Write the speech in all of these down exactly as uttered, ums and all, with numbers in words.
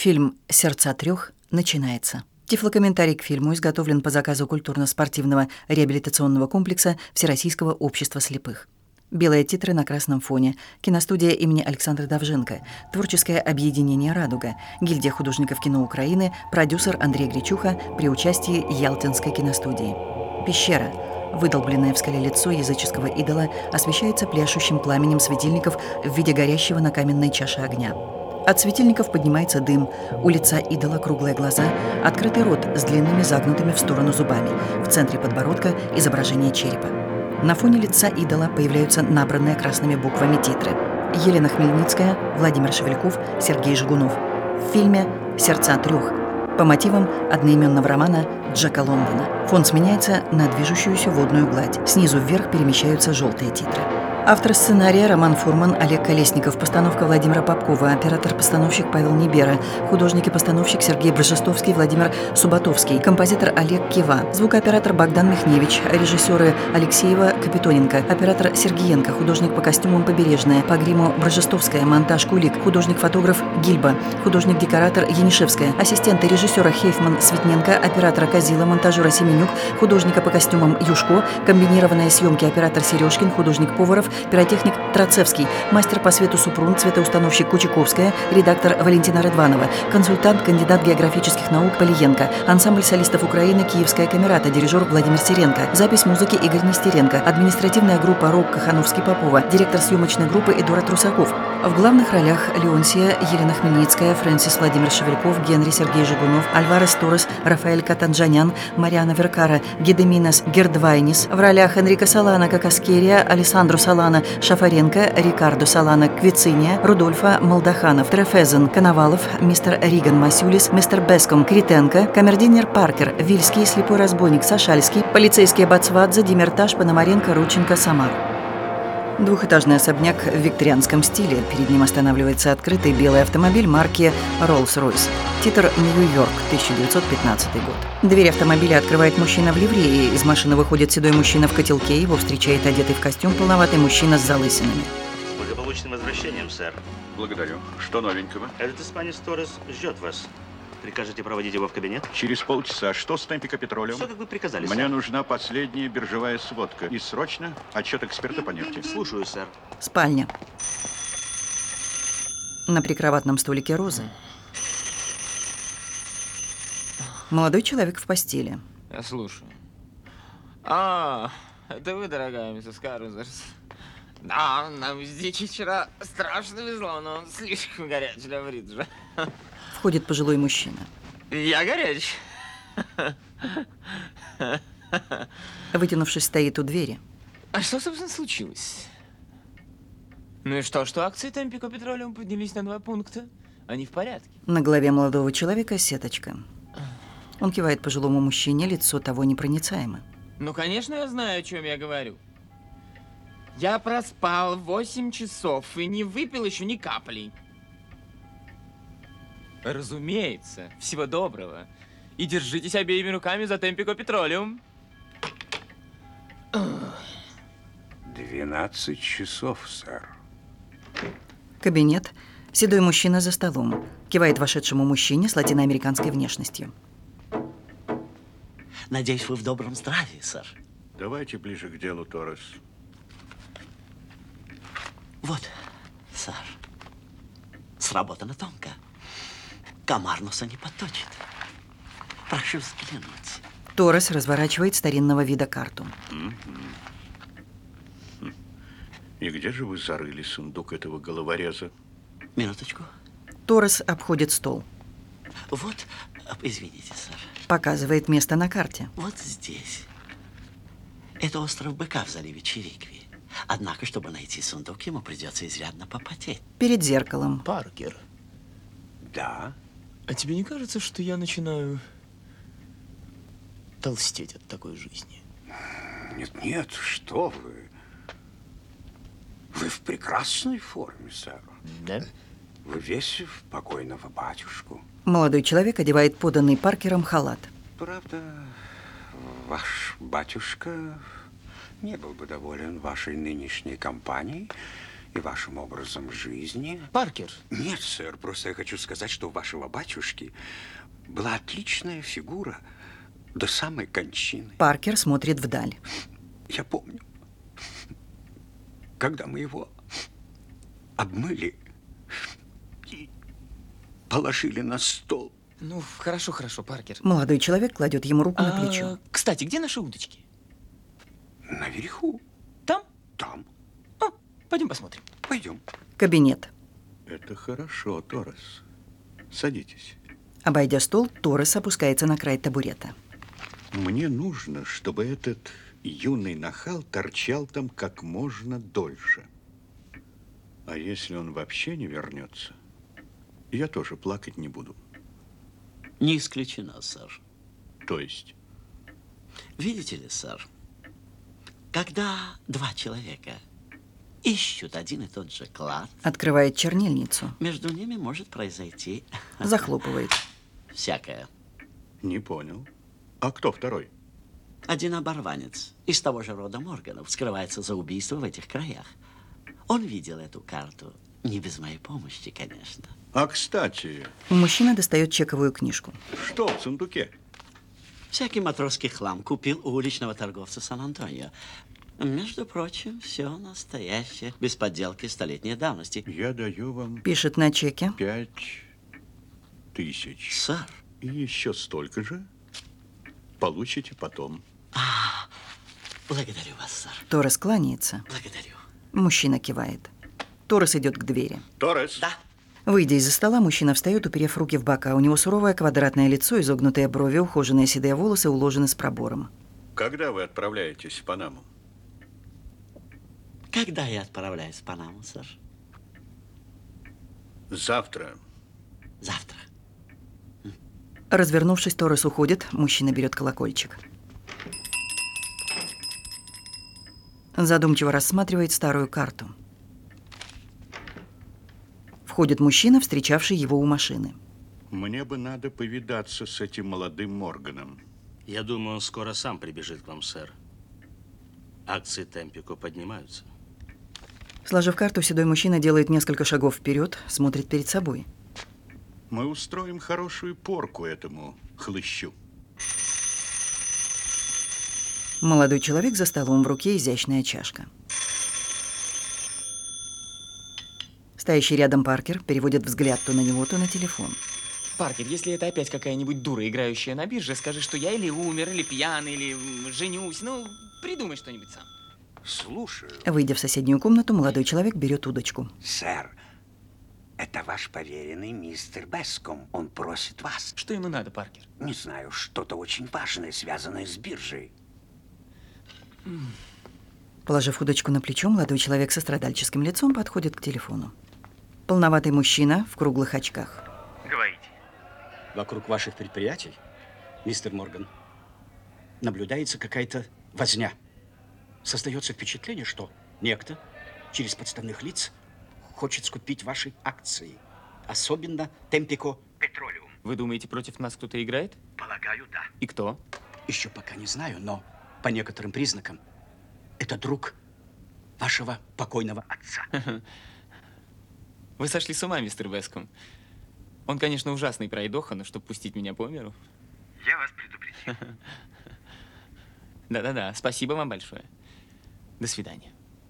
Фильм «Сердца трех» начинается. Тифлокомментарий к фильму изготовлен по заказу культурно-спортивного реабилитационного комплекса Всероссийского общества слепых. Белые титры на красном фоне. Киностудия имени Александра Довженко. Творческое объединение «Радуга». Гильдия художников кино Украины. Продюсер Андрей Гречуха при участии Ялтинской киностудии. Пещера. Выдолбленное в скале лицо языческого идола освещается пляшущим пламенем светильников в виде горящего на каменной чаше огня. От светильников поднимается дым. У лица идола круглые глаза, открытый рот с длинными загнутыми в сторону зубами. В центре подбородка изображение черепа. На фоне лица идола появляются набранные красными буквами титры. Елена Хмельницкая, Владимир Шевельков, Сергей Жигунов. В фильме «Сердца трех» по мотивам одноименного романа Джека Лондона. Фон сменяется на движущуюся водную гладь. Снизу вверх перемещаются желтые титры. Автор сценария Роман Фурман, Олег Колесников, постановка Владимира Попкова, оператор-постановщик Павел Небера, художник и постановщик Сергей Брожестовский, Владимир Субботовский, композитор Олег Кива, звукооператор Богдан Михневич, режиссеры Алексеева, Капитоненко, оператор Сергиенко, художник по костюмам Побережная, по гриму Брожестовская, монтаж Кулик, художник-фотограф Гильба, художник-декоратор Янишевская, ассистенты режиссера Хейфман Светненко, оператора Козила, монтажера Семенюк, художника по костюмам Юшко, комбинированные съемки оператор Сережкин, художник-поваров, пиротехник Троцевский, мастер по свету Супрун, цветоустановщик Кучаковская, редактор Валентина Рыдванова, консультант, кандидат географических наук Полиенко, ансамбль солистов Украины «Киевская камерата», дирижер Владимир Сиренко, запись музыки Игорь Нестеренко, административная группа «Рок» Кахановский-Попова, директор съемочной группы Эдуард Русаков. В главных ролях Леонсия, Елена Хмельницкая, Фрэнсис Владимир Шевельков, Генри Сергей Жигунов, Альварес Торрес, Рафаэль Катанджанян, Мариана Веркара, Гедеминас Гердвайнис. В ролях Энрико Солана, Какаскерия, Алессандро Солана, Шафаренко, Рикардо Солана, Квициния, Рудольфа Молдаханов, Трефезен, Коновалов, мистер Риган Масюлис, мистер Беском, Критенко, камердинер Паркер, Вильский, слепой разбойник Сашальский, полицейский Бацвадзе, Демиртаж, Пономаренко, Рудченко, Самар. Двухэтажный особняк в викторианском стиле. Перед ним останавливается открытый белый автомобиль марки Rolls-Royce. Титр «Нью-Йорк», тысяча девятьсот пятнадцатый год. Дверь автомобиля открывает мужчина в ливрее. Из машины выходит седой мужчина в котелке. Его встречает одетый в костюм полноватый мужчина с залысинами. С благополучным возвращением, сэр. Благодарю. Что новенького? Этот испанец Торрес ждет вас. Прикажете проводить его в кабинет? Через полчаса. Что с Темпико Петролиум? Все, как вы приказали, Мне сэр. нужна последняя биржевая сводка. И срочно отчет эксперта по нефти. Слушаю, сэр. Спальня. На прикроватном столике розы. Молодой человек в постели. Я слушаю. А, это вы, дорогая миссис Карузерс. Да, нам с Дичи вчера страшно везло, но он слишком горячий для бриджа. Входит пожилой мужчина. Я горячий. Вытянувшись, стоит у двери. А что, собственно, случилось? Ну и что, что акции Темпико Петролиум поднялись на два пункта? Они в порядке. На голове молодого человека сеточка. Он кивает пожилому мужчине, лицо того непроницаемо. Ну, конечно, я знаю, о чем я говорю. Я проспал восемь часов и не выпил еще ни капли. Разумеется. Всего доброго. И держитесь обеими руками за Темпико Петролиум. Двенадцать часов, сэр. Кабинет. Седой мужчина за столом. Кивает вошедшему мужчине с латиноамериканской внешностью. Надеюсь, вы в добром здравии, сэр. Давайте ближе к делу, Торрес. Вот, сэр. Сработано тонко. Комар носа не подточит. Прошу взглянуть. Торрес разворачивает старинного вида карту. И где же вы зарыли сундук этого головореза? Минуточку. Торрес обходит стол. Вот, извините, сэр. Показывает место на карте. Вот здесь. Это остров Быка в заливе Чирикви. Однако, чтобы найти сундук, ему придется изрядно попотеть. Перед зеркалом. Паркер. Да? А тебе не кажется, что я начинаю толстеть от такой жизни? Нет, нет, что вы. Вы в прекрасной форме, сэр. Да? Вы весь в покойного батюшку. Молодой человек одевает поданный Паркером халат. Правда, ваш батюшка не был бы доволен вашей нынешней компанией, и вашим образом жизни. Паркер. Нет, сэр, просто я хочу сказать, что у вашего батюшки была отличная фигура до самой кончины. Паркер смотрит вдаль. Я помню, когда мы его обмыли и положили на стол. Ну, хорошо, хорошо, Паркер. Молодой человек кладет ему руку на А, плечо. кстати, где наши удочки? Наверху. Там? Там. А, пойдем посмотрим. Пойдем. Кабинет. Это хорошо, Торрес. Садитесь. Обойдя стол, Торрес опускается на край табурета. Мне нужно, чтобы этот юный нахал торчал там как можно дольше. А если он вообще не вернется, я тоже плакать не буду. Не исключено, сэр. То есть? Видите ли, сэр, когда два человека ищут один и тот же клад, Открывает чернильницу. между ними может произойти Захлопывает. всякое. Не понял. А кто второй? Один оборванец из того же рода Морганов скрывается за убийство в этих краях. Он видел эту карту. Не без моей помощи, конечно. А, кстати, Мужчина достает чековую книжку. что в сундуке? Всякий матросский хлам купил у уличного торговца Сан-Антонио. Между прочим, все настоящее, без подделки столетней давности. Я даю вам Пишет на чеке. пять тысяч. Сэр, И еще столько же получите потом. благодарю вас, сэр. Торрес кланяется. Благодарю. Мужчина кивает. Торрес идет к двери. Торрес! Да. Выйдя из-за стола, мужчина встает, уперев руки в бока. У него суровое квадратное лицо, изогнутые брови, ухоженные седые волосы уложены с пробором. Когда вы отправляетесь в Панаму? Когда я отправляюсь в Панаму, сэр? Завтра. Завтра. Развернувшись, Торрес уходит. Мужчина берет колокольчик. Задумчиво рассматривает старую карту. Входит мужчина, встречавший его у машины. Мне бы надо повидаться с этим молодым Морганом. Я думаю, он скоро сам прибежит к вам, сэр. Акции Темпико поднимаются. Сложив карту, седой мужчина делает несколько шагов вперед, смотрит перед собой. Мы устроим хорошую порку этому хлыщу. Молодой человек за столом, в руке изящная чашка. Стоящий рядом Паркер переводит взгляд то на него, то на телефон. Паркер, если это опять какая-нибудь дура, играющая на бирже, скажи, что я или умер, или пьяный, или м, женюсь. Ну, придумай что-нибудь сам. Слушаю. Выйдя в соседнюю комнату, молодой человек берет удочку. Сэр, это ваш поверенный мистер Беском. Он просит вас. Что ему надо, Паркер? Не знаю, что-то очень важное, связанное с биржей. Положив удочку на плечо, молодой человек со страдальческим лицом подходит к телефону. Полноватый мужчина в круглых очках. Говорите. Вокруг ваших предприятий, мистер Морган, наблюдается какая-то возня. Создается впечатление, что некто через подставных лиц хочет скупить ваши акции. Особенно Темпико Петролиум. Вы думаете, против нас кто-то играет? Полагаю, да. И кто? Еще пока не знаю, но по некоторым признакам это друг вашего покойного отца. Вы сошли с ума, мистер Беском. Он, конечно, ужасный пройдоха, но чтобы пустить меня по миру. Я вас предупредил. Да-да-да, спасибо вам большое. До свидания.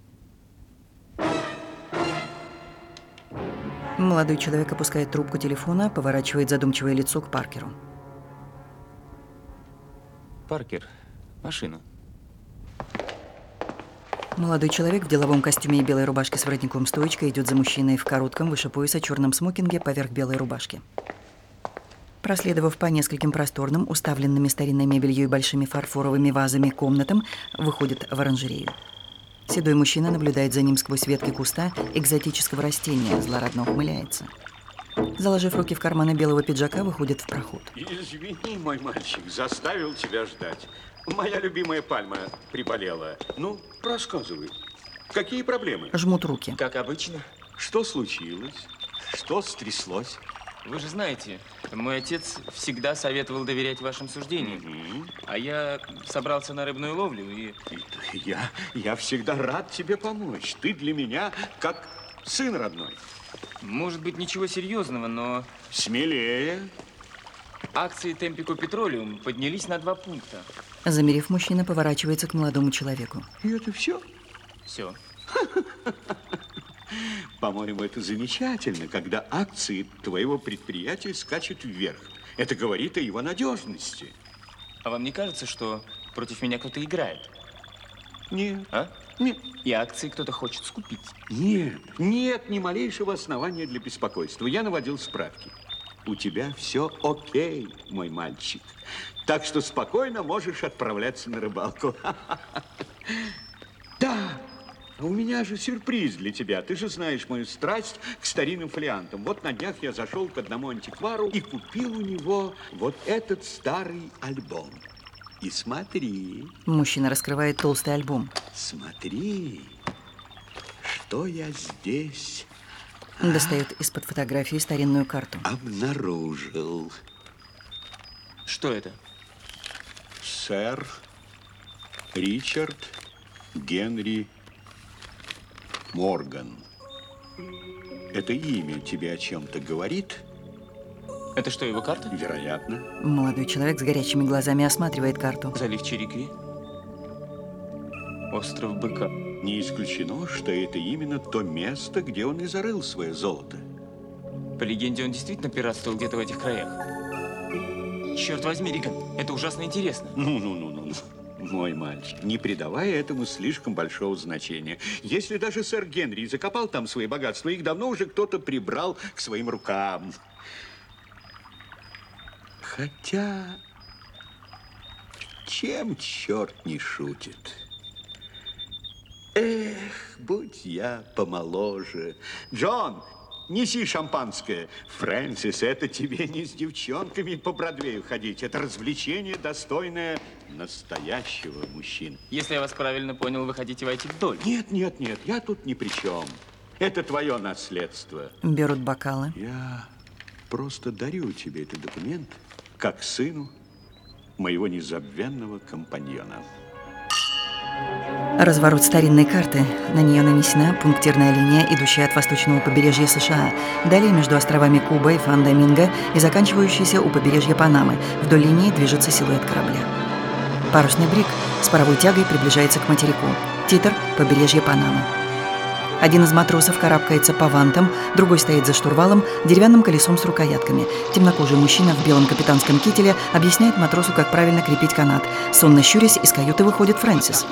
Молодой человек опускает трубку телефона, поворачивает задумчивое лицо к Паркеру. Паркер, машину. Молодой человек в деловом костюме и белой рубашке с воротником-стоечкой идет за мужчиной в коротком, выше пояса, черном смокинге поверх белой рубашки. Проследовав по нескольким просторным, уставленными старинной мебелью и большими фарфоровыми вазами комнатам, выходит в оранжерею. Седой мужчина наблюдает за ним сквозь ветки куста экзотического растения, злорадно ухмыляется. Заложив руки в карманы белого пиджака, выходит в проход. Извини, мой мальчик, заставил тебя ждать. Моя любимая пальма приболела. Ну, рассказывай. Какие проблемы? Жмут руки. Как обычно. Что случилось? Что стряслось? Вы же знаете, мой отец всегда советовал доверять вашим суждениям. Мгм. А я собрался на рыбную ловлю и... И Я, я всегда рад тебе помочь. Ты для меня как сын родной. Может быть, ничего серьезного, но Смелее. акции Темпико Петролиум поднялись на два пункта. Замерев, мужчина поворачивается к молодому человеку. И это все? Все. По-моему, это замечательно, когда акции твоего предприятия скачут вверх. Это говорит о его надежности. А вам не кажется, что против меня кто-то играет? Нет. А? Нет. И акции кто-то хочет скупить. Нет, нет ни малейшего основания для беспокойства. Я наводил справки. У тебя все окей, мой мальчик. Так что спокойно можешь отправляться на рыбалку. Да, у меня же сюрприз для тебя. Ты же знаешь мою страсть к старинным фолиантам. Вот на днях я зашел к одному антиквару и купил у него вот этот старый альбом. И смотри, Мужчина раскрывает толстый альбом. смотри, что я здесь Достает из-под фотографии старинную карту. обнаружил. Что это? Сэр Ричард Генри Морган. Это имя тебе о чем-то говорит? Это что, его карта? Вероятно. Молодой человек с горящими глазами осматривает карту. Залив Чирикви. Остров Быка. Не исключено, что это именно то место, где он и зарыл свое золото. По легенде, он действительно пиратствовал где-то в этих краях. Черт возьми, Риган, это ужасно интересно. Ну-ну-ну-ну. Мой мальчик, не придавая этому слишком большого значения. Если даже сэр Генри закопал там свои богатства, их давно уже кто-то прибрал к своим рукам. Хотя, чем черт не шутит? Эх, будь я помоложе. Джон, неси шампанское. Фрэнсис, это тебе не с девчонками по Бродвею ходить. Это развлечение, достойное настоящего мужчины. Если я вас правильно понял, вы хотите войти в долю. Нет, нет, нет, я тут ни при чем. Это твое наследство. Берут бокалы. Я просто дарю тебе этот документ как сыну моего незабвенного компаньона. Разворот старинной карты. На нее нанесена пунктирная линия, идущая от восточного побережья США, далее между островами Куба и Сан-Доминго и заканчивающаяся у побережья Панамы. Вдоль линии движется силуэт корабля. Парусный бриг с паровой тягой приближается к материку. Титр – побережье Панамы. Один из матросов карабкается по вантам, другой стоит за штурвалом, деревянным колесом с рукоятками. Темнокожий мужчина в белом капитанском кителе объясняет матросу, как правильно крепить канат. Сонно щурясь, из каюты выходит Фрэнсис.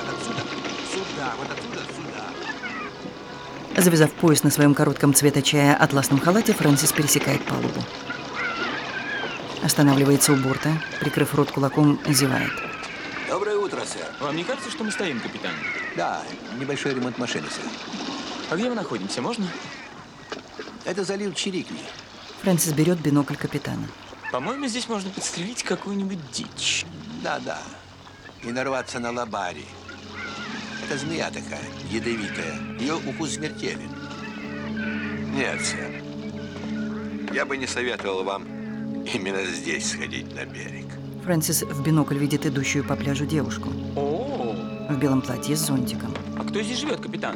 Завязав пояс на своем коротком цвета чая атласном халате, Фрэнсис пересекает палубу. Останавливается у борта, прикрыв рот кулаком, зевает. Доброе утро, сэр. Вам не кажется, что мы стоим, капитан? Да, небольшой ремонт машины, сэр. А где мы находимся, можно? Это залив Чирикви. Фрэнсис берет бинокль капитана. По-моему, здесь можно подстрелить какую-нибудь дичь. Да-да. И нарваться на лабари. Это змея такая, ядовитая. Ее укус смертелен. Нет, сэр. Я бы не советовал вам именно здесь сходить на берег. Фрэнсис в бинокль видит идущую по пляжу девушку. О, В белом платье с зонтиком. а кто здесь живет, капитан?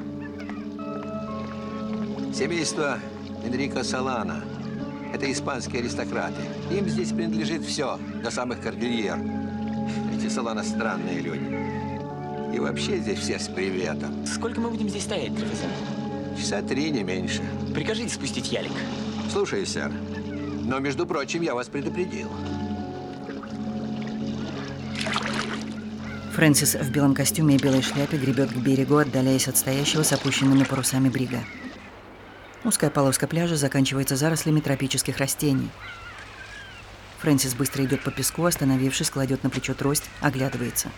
Семейство Энрико Солана. Это испанские аристократы. Им здесь принадлежит все, до самых кордильер. Эти Солана странные люди. И вообще здесь все с приветом. Сколько мы будем здесь стоять, профессор? Часа три, не меньше. Прикажите спустить ялик. Слушай, сэр. Но, между прочим, я вас предупредил. Фрэнсис в белом костюме и белой шляпе гребет к берегу, отдаляясь от стоящего с опущенными парусами брига. Узкая полоска пляжа заканчивается зарослями тропических растений. Фрэнсис быстро идет по песку, остановившись, кладет на плечо трость, оглядывается.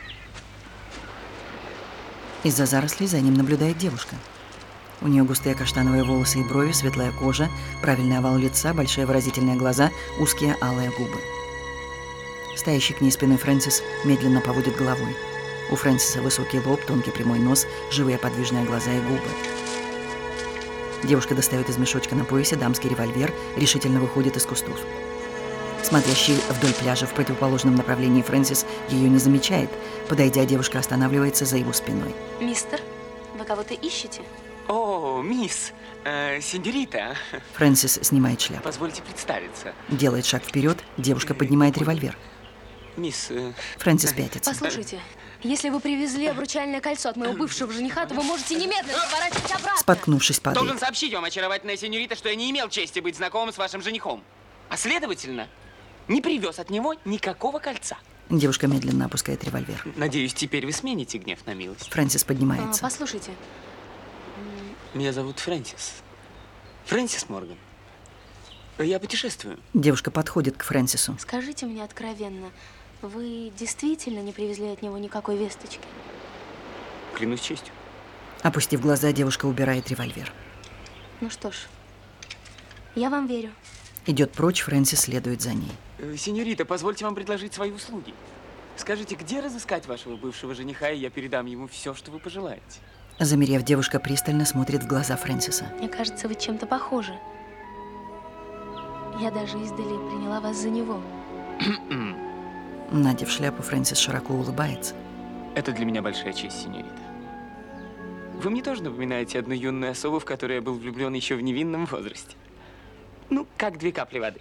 Из-за зарослей за ним наблюдает девушка. У нее густые каштановые волосы и брови, светлая кожа, правильный овал лица, большие выразительные глаза, узкие алые губы. Стоящий к ней спиной Фрэнсис медленно поводит головой. У Фрэнсиса высокий лоб, тонкий прямой нос, живые подвижные глаза и губы. Девушка достает из мешочка на поясе дамский револьвер, решительно выходит из кустов. Смотрящий вдоль пляжа в противоположном направлении Фрэнсис ее не замечает. Подойдя, девушка останавливается за его спиной. Мистер, вы кого-то ищете? О, мисс, э, сеньорита. Фрэнсис снимает шляпу. Позвольте представиться. Делает шаг вперед, девушка поднимает револьвер. Мисс... Э... Фрэнсис пятится. Послушайте, если вы привезли обручальное кольцо от моего бывшего жениха, то вы можете немедленно поворачивать обратно. Споткнувшись, падает. Должен сообщить вам, очаровательная сеньорита, что я не имел чести быть знакомым с вашим женихом. А следовательно, не привез от него никакого кольца. Девушка медленно опускает револьвер. Надеюсь, теперь вы смените гнев на милость. Фрэнсис поднимается. А, послушайте. Меня зовут Фрэнсис. Фрэнсис Морган. Я путешествую. Девушка подходит к Фрэнсису. Скажите мне откровенно, вы действительно не привезли от него никакой весточки? Клянусь честью. Опустив глаза, девушка убирает револьвер. Ну что ж, я вам верю. Идет прочь, Фрэнсис следует за ней. Э, сеньорита, позвольте вам предложить свои услуги. Скажите, где разыскать вашего бывшего жениха, и я передам ему все, что вы пожелаете. Замерев, девушка пристально смотрит в глаза Фрэнсиса. Мне кажется, вы чем-то похожи. Я даже издали приняла вас за него. Надев шляпу, Фрэнсис широко улыбается. Это для меня большая честь, сеньорита. Вы мне тоже напоминаете одну юную особу, в которую я был влюблен еще в невинном возрасте. Ну, как две капли воды.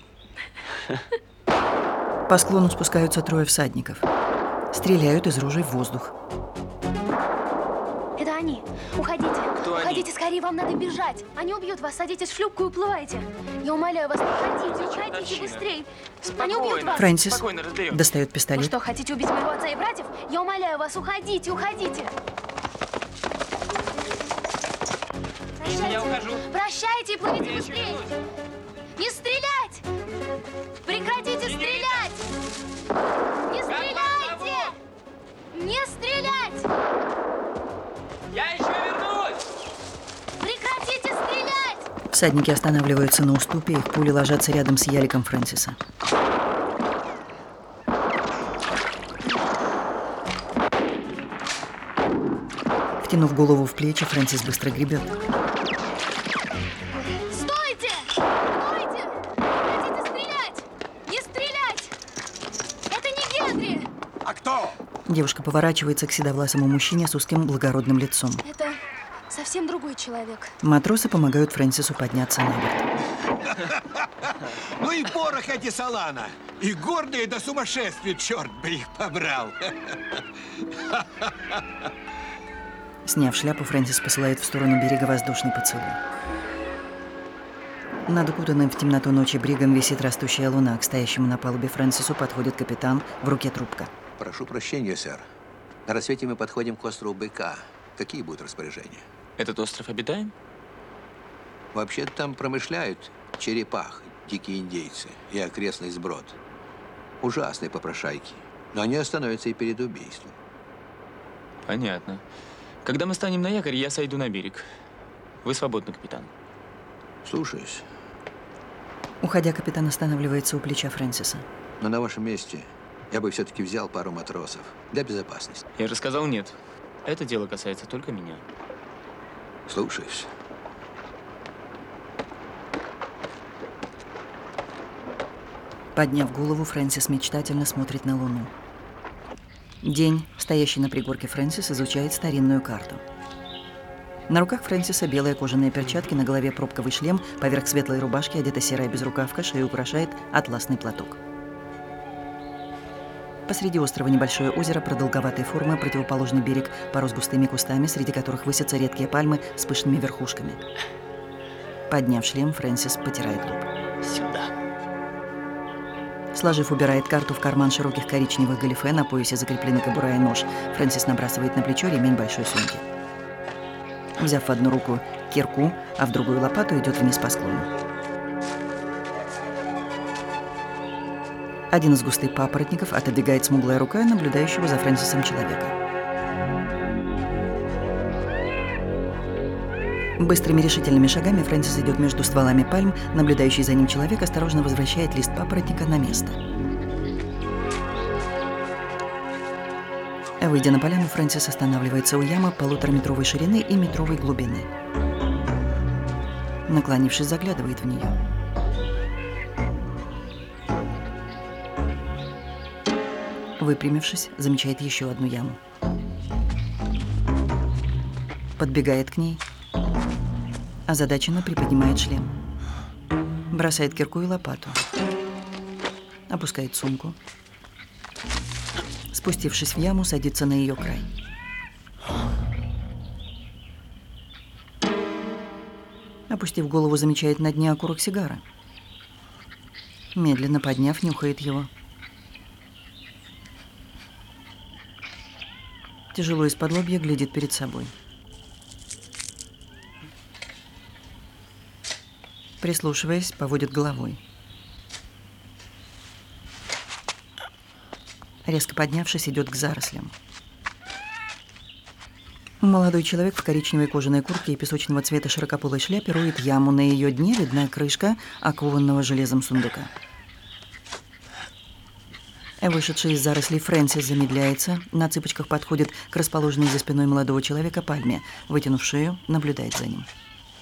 По склону спускаются трое всадников. Стреляют из ружей в воздух. Это они. Уходите. Кто они? Уходите скорее, вам надо бежать. Они убьют вас. Садитесь в шлюпку и уплывайте. Я умоляю вас, уходите, уходите быстрее. Они убьют вас. Фрэнсис Спокойно, разберемся. достает Вы пистолет. что, хотите убить моего отца и братьев? Я умоляю вас, уходите, уходите. Я ухожу. Прощайте и плывите Я еще быстрее. вернусь. Не стрелять! Прекратите стрелять! Не стреляйте! Не стрелять! Я еще вернусь! Прекратите стрелять! Всадники останавливаются на уступе, их пули ложатся рядом с яликом Фрэнсиса. Втянув голову в плечи, Фрэнсис быстро гребет. Стойте! Стойте! Прекратите стрелять! Не стрелять! Это не Генри! А кто? Девушка поворачивается к седовласому мужчине с узким благородным лицом. Это совсем другой человек. Матросы помогают Фрэнсису подняться на борт. Ну и порох эти Солана. И гордые до сумасшествия, черт бы их побрал. Сняв шляпу, Фрэнсис посылает в сторону берега воздушный поцелуй. Над укутанным в темноту ночи бригом висит растущая луна. К стоящему на палубе Фрэнсису подходит капитан, в руке трубка. Прошу прощения, сэр. На рассвете мы подходим к острову Быка. Какие будут распоряжения? Этот остров обитаем? Вообще-то там промышляют черепах, дикие индейцы и окрестный сброд. Ужасные попрошайки. Но они остановятся и перед убийством. Понятно. Когда мы станем на якорь, я сойду на берег. Вы свободны, капитан. Слушаюсь. Уходя, капитан останавливается у плеча Фрэнсиса. Но на вашем месте я бы все-таки взял пару матросов для безопасности. Я же сказал нет. Это дело касается только меня. Слушаюсь. Подняв голову, Фрэнсис мечтательно смотрит на луну. День, стоящий на пригорке, Фрэнсис изучает старинную карту. На руках Фрэнсиса белые кожаные перчатки, на голове пробковый шлем, поверх светлой рубашки одета серая безрукавка, шею украшает атласный платок. Посреди острова небольшое озеро продолговатой формы, противоположный берег порос густыми кустами, среди которых высятся редкие пальмы с пышными верхушками. Подняв шлем, Фрэнсис потирает лоб. Сюда. Сложив, убирает карту в карман широких коричневых галифе, на поясе закреплены кобура и нож. Фрэнсис набрасывает на плечо ремень большой сумки. Взяв в одну руку кирку, а в другую лопату, идет вниз по склону. Один из густых папоротников отодвигает смуглая рука наблюдающего за Фрэнсисом человека. Быстрыми решительными шагами Фрэнсис идет между стволами пальм, наблюдающий за ним человек осторожно возвращает лист папоротника на место. Выйдя на поляну, Фрэнсис останавливается у ямы полутораметровой ширины и метровой глубины. Наклонившись, заглядывает в нее. Выпрямившись, замечает еще одну яму. Подбегает к ней, озадаченно приподнимает шлем. Бросает кирку и лопату. Опускает сумку. Спустившись в яму, садится на ее край. Опустив голову, замечает на дне окурок сигары. Медленно подняв, нюхает его. Тяжело из-под лобья глядит перед собой. Прислушиваясь, поводит головой. Резко поднявшись, идет к зарослям. Молодой человек в коричневой кожаной куртке и песочного цвета широкополой шляпе роет яму. На ее дне видна крышка окованного железом сундука. Вышедший из зарослей Фрэнсис замедляется, на цыпочках подходит к расположенной за спиной молодого человека пальме, вытянув шею, наблюдает за ним.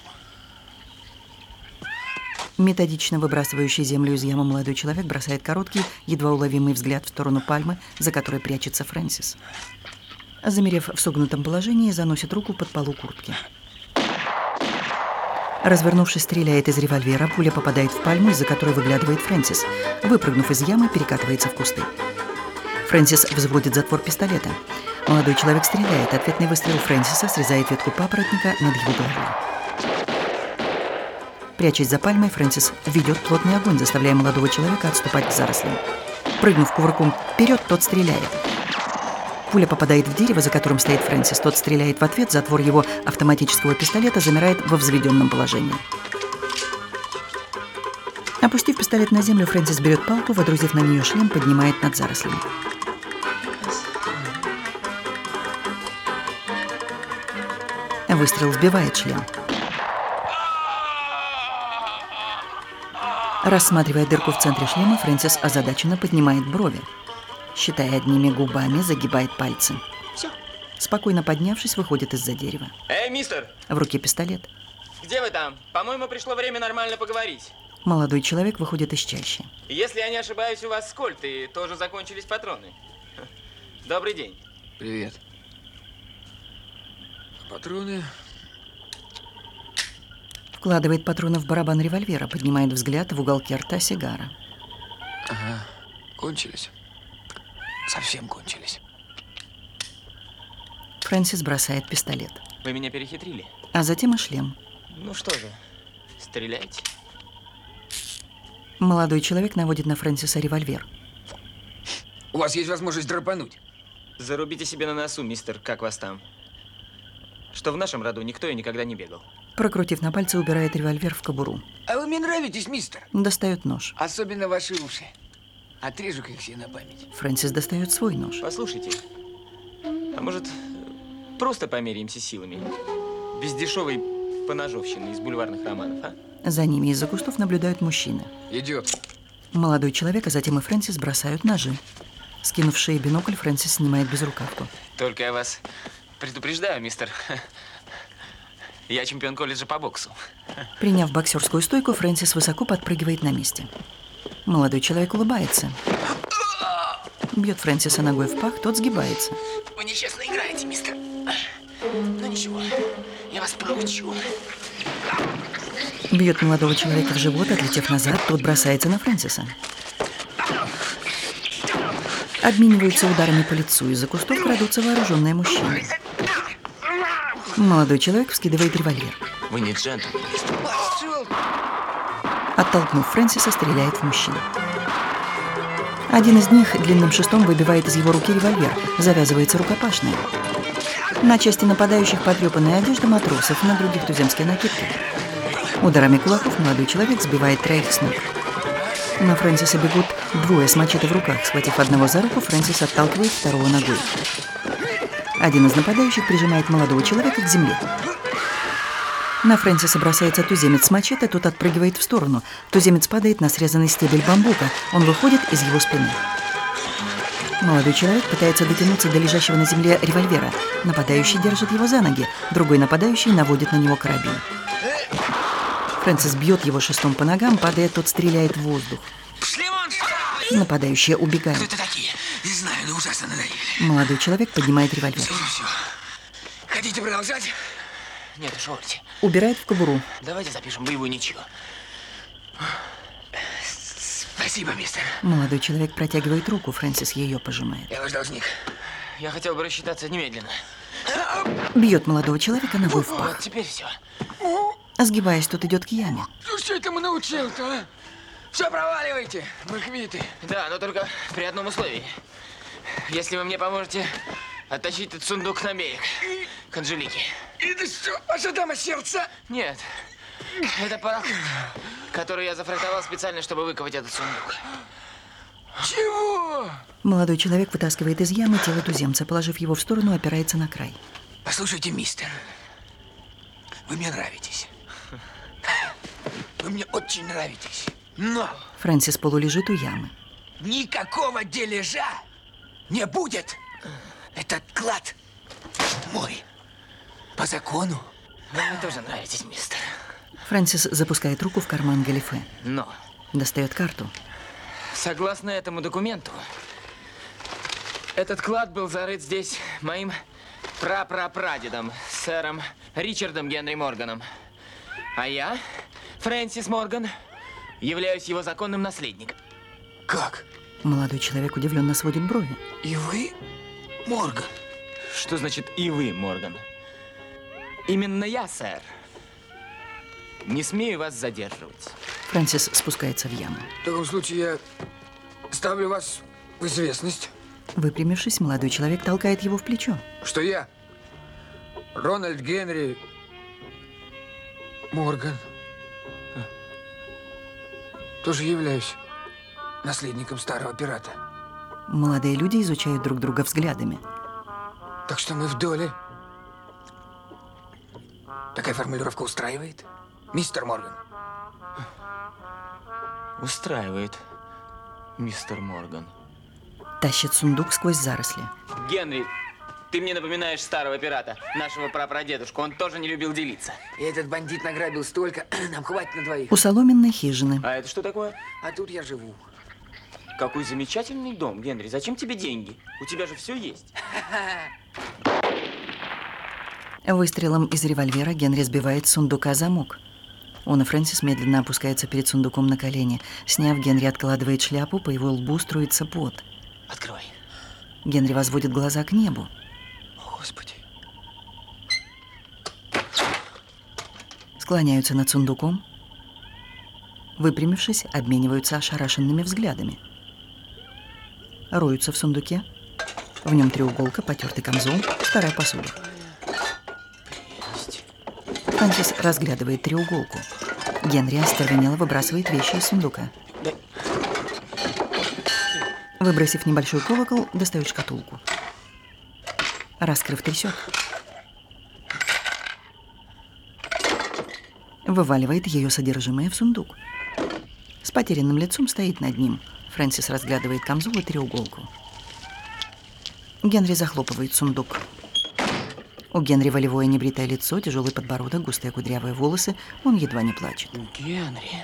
Методично выбрасывающий землю из ямы молодой человек бросает короткий, едва уловимый взгляд в сторону пальмы, за которой прячется Фрэнсис. Замерев в согнутом положении, заносит руку под полу куртки. Развернувшись, стреляет из револьвера, пуля попадает в пальму, из-за которой выглядывает Фрэнсис. Выпрыгнув из ямы, перекатывается в кусты. Фрэнсис взводит затвор пистолета. Молодой человек стреляет. Ответный выстрел Фрэнсиса срезает ветку папоротника над его головой. Прячась за пальмой, Фрэнсис ведет плотный огонь, заставляя молодого человека отступать к зарослям. Прыгнув кувырком вперед, тот стреляет. Пуля попадает в дерево, за которым стоит Фрэнсис. Тот стреляет в ответ, затвор его автоматического пистолета замирает во взведенном положении. Опустив пистолет на землю, Фрэнсис берет палку, водрузив на нее шлем, поднимает над зарослями. Выстрел сбивает шлем. Рассматривая дырку в центре шлема, Фрэнсис озадаченно поднимает брови. Считая одними губами, загибает пальцы. Все. Спокойно поднявшись, выходит из-за дерева. Эй, мистер! В руке пистолет. Где вы там? По-моему, пришло время нормально поговорить. Молодой человек выходит из чащи. Если я не ошибаюсь, у вас с кольты тоже закончились патроны. Добрый день. Привет. Патроны... Вкладывает патроны в барабан револьвера, поднимает взгляд, в уголке рта сигара. Ага, кончились. Совсем кончились. Фрэнсис бросает пистолет. Вы меня перехитрили. А затем и шлем. Ну что же, стреляйте. Молодой человек наводит на Фрэнсиса револьвер. У вас есть возможность драпануть. Зарубите себе на носу, мистер, как вас там. Что в нашем роду никто и никогда не бегал. Прокрутив на пальце, убирает револьвер в кобуру. А вы мне нравитесь, мистер. Достает нож. Особенно ваши уши. Отрежу-ка их все на память. Фрэнсис достает свой нож. Послушайте, а может, просто померяемся силами? Без дешевой поножовщины из бульварных романов, а? За ними из-за кустов наблюдают мужчины. Идет. Молодой человек, а затем и Фрэнсис бросают ножи. Скинув шею бинокль, Фрэнсис снимает безрукавку. Только я вас предупреждаю, мистер. Я чемпион колледжа по боксу. Приняв боксерскую стойку, Фрэнсис высоко подпрыгивает на месте. Молодой человек улыбается. Бьет Фрэнсиса ногой в пах, тот сгибается. Вы нечестно играете, мистер. Ну ничего, я вас проучу. Бьет молодого человека в живот, отлетев назад, тот бросается на Фрэнсиса. Обмениваются ударами по лицу, из-за кустов крадутся вооруженные мужчины. Молодой человек вскидывает револьвер. Вы не джентльмен, мистер. Оттолкнув Фрэнсиса, стреляет в мужчину. Один из них длинным шестом выбивает из его руки револьвер. Завязывается рукопашная. На части нападающих потрепанная одежда матросов, на других туземские накидки. Ударами кулаков молодой человек сбивает троих с ног. На Фрэнсиса бегут двое с мачете в руках. Схватив одного за руку, Фрэнсис отталкивает второго ногой. Один из нападающих прижимает молодого человека к земле. На Фрэнсиса бросается туземец с мачете, тот отпрыгивает в сторону. Туземец падает на срезанный стебель бамбука. Он выходит из его спины. Молодой человек пытается дотянуться до лежащего на земле револьвера. Нападающий держит его за ноги. Другой нападающий наводит на него карабин. Фрэнсис бьет его шестом по ногам, падая, тот стреляет в воздух. Нападающие убегают. Кто это такие? Не знаю, но ужасно надоели. Молодой человек поднимает револьвер. Все, все. Хотите продолжать? Нет, уж увольте. Убирает в кобуру. Давайте запишем боевую ничью. Спасибо, мистер. Молодой человек протягивает руку, Фрэнсис ее пожимает. Я ваш должник. Я хотел бы рассчитаться немедленно. Бьет молодого человека ногой в пах. Вот теперь все. Сгибаясь, тот идет к яме. Ну что этому научил-то, а? Все, проваливайте, мы квиты. Да, но только при одном условии. Если вы мне поможете оттащить этот сундук на берег, к Анжелике. И да что, ваша дама сердца? Нет, это пароход, который я зафрахтовал специально, чтобы выковать этот сундук. Чего? Молодой человек вытаскивает из ямы тело туземца, положив его в сторону, опирается на край. Послушайте, мистер, вы мне нравитесь. Вы мне очень нравитесь. Но Фрэнсис полулежит у ямы. никакого дележа не будет. Этот клад мой. По закону. Вы мне тоже нравитесь, мистер. Фрэнсис запускает руку в карман галифе. Но Достает карту. согласно этому документу, этот клад был зарыт здесь моим прапрапрадедом, сэром Ричардом Генри Морганом. А я, Фрэнсис Морган, являюсь его законным наследником. Как? Молодой человек удивленно сводит брови. И вы, Морган? Что значит «и вы, Морган»? Именно я, сэр. Не смею вас задерживать. Фрэнсис спускается в яму. В таком случае я ставлю вас в известность, Выпрямившись, молодой человек толкает его в плечо. что я, Рональд Генри Морган, тоже являюсь наследником старого пирата. Молодые люди изучают друг друга взглядами. Так что мы в доле. Такая формулировка устраивает, мистер Морган? Устраивает, мистер Морган. Тащит сундук сквозь заросли. Генри, ты мне напоминаешь старого пирата, нашего прапрадедушку. Он тоже не любил делиться. И этот бандит награбил столько, нам хватит на двоих. У соломенной хижины. А это что такое? А тут я живу. Какой замечательный дом, Генри. Зачем тебе деньги? У тебя же все есть. Выстрелом из револьвера Генри сбивает с сундука замок. Он и Фрэнсис медленно опускаются перед сундуком на колени. Сняв, Генри откладывает шляпу, по его лбу струится пот. Открывай. Генри возводит глаза к небу. О, Господи. Склоняются над сундуком. Выпрямившись, обмениваются ошарашенными взглядами. Роются в сундуке. В нем треуголка, потертый камзол, старая посуда. Фрэнсис разглядывает треуголку. Генри остервенело выбрасывает вещи из сундука. Выбросив небольшой колокол, достает шкатулку. Раскрыв, трясет. Вываливает ее содержимое в сундук. С потерянным лицом стоит над ним. Фрэнсис разглядывает камзол и треуголку. Генри захлопывает сундук. У Генри волевое небритое лицо, тяжелый подбородок, густые кудрявые волосы. Он едва не плачет. Генри.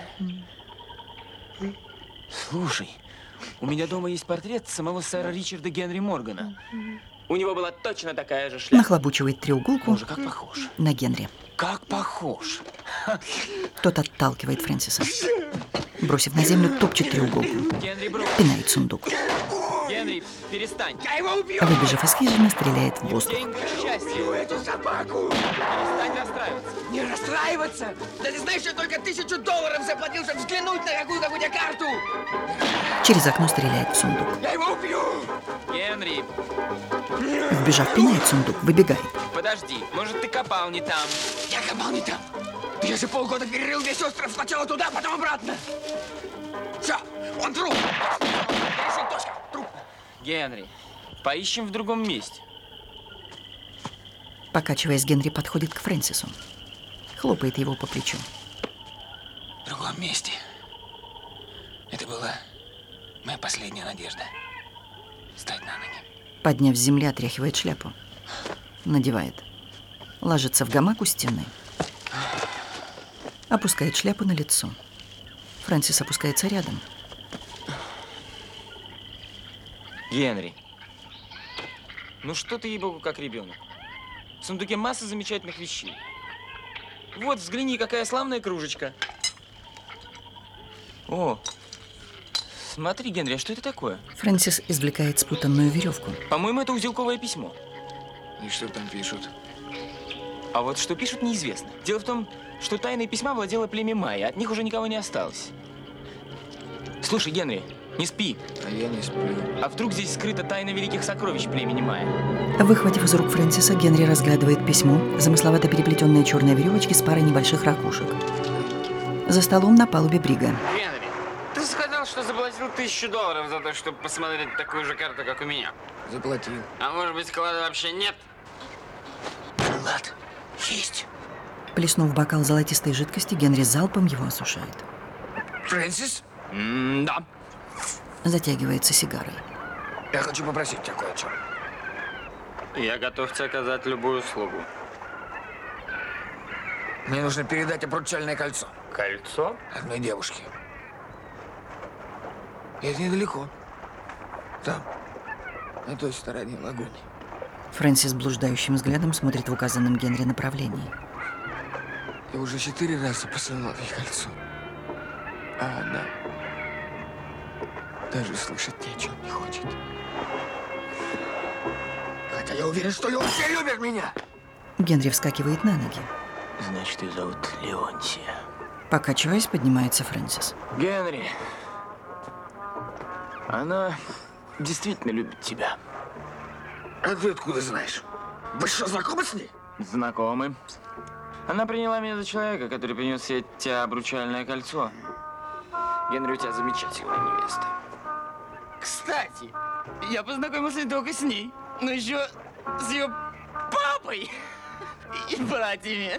Слушай, у меня дома есть портрет самого сэра Ричарда Генри Моргана. У него была точно такая же шляпа. Нахлобучивает треуголку. Боже, как похож. На Генри. Как похож. Тот отталкивает Фрэнсиса. Бросив на землю, топчет треуголку. Генри, брось. Пинает сундук. Генри, перестань. Я его убью! Выбежав из хижины, стреляет в воздух. День счастья. Эту собаку! Перестань расстраиваться. Не расстраиваться? Да ты знаешь, я только тысячу долларов заплатил, чтобы взглянуть на какую-то у тебя карту! Через окно стреляет в сундук. Я его убью! Генри, Вбежав, пинает сундук, выбегает. подожди. Может, ты копал не там? Я копал не там. Да я же полгода перерыл весь остров. Сначала туда, потом обратно. Все, он труп. Решил, точка. Труп. Генри, поищем в другом месте. Покачиваясь, Генри подходит к Фрэнсису. Хлопает его по плечу. В другом месте. Это была моя последняя надежда. Встать на ноги. Подняв с земли, отряхивает шляпу. Надевает. Ложится в гамак у стены. Опускает шляпу на лицо. Фрэнсис опускается рядом. Генри, ну что ты, ей-богу, как ребенок. В сундуке масса замечательных вещей. Вот, взгляни, какая славная кружечка. О, смотри, Генри, а что это такое? Фрэнсис извлекает спутанную веревку. По-моему, это узелковое письмо. И что там пишут? А вот что пишут, неизвестно. Дело в том, что тайной письма владело племя Майя. От них уже никого не осталось. Слушай, Генри, не спи. А я не сплю. А вдруг здесь скрыта тайна великих сокровищ племени Майя? Выхватив из рук Фрэнсиса, Генри разглядывает письмо, замысловато переплетенные черные веревочки с парой небольших ракушек. За столом на палубе брига. Генри, ты сказал, что заплатил тысячу долларов за то, чтобы посмотреть такую же карту, как у меня. Заплатил. А может быть, клада вообще нет? Клад есть. Плеснув в бокал золотистой жидкости, Генри залпом его осушает. Фрэнсис? М-да. Затягивается сигарой. Я хочу попросить тебя кое о чем. Я готов тебе оказать любую услугу. Мне нужно передать обручальное кольцо. Кольцо? Одной девушке. И это недалеко. Там, на той стороне лагуны. Фрэнсис блуждающим взглядом смотрит в указанном Генри направлении. Я уже четыре раза посылал ей кольцо. А она даже слышать ни о чем не хочет. Хотя я уверен, что Леонтия любит меня. Генри вскакивает на ноги. Значит, ее зовут Леонтия. Покачиваясь, поднимается Фрэнсис. Генри, она действительно любит тебя. А ты откуда знаешь? Вы что, знакомы с ней? Знакомы. Она приняла меня за человека, который принес тебе обручальное кольцо. Генри, у тебя замечательная невеста. Кстати, я познакомился не только с ней, но еще с ее папой и братьями.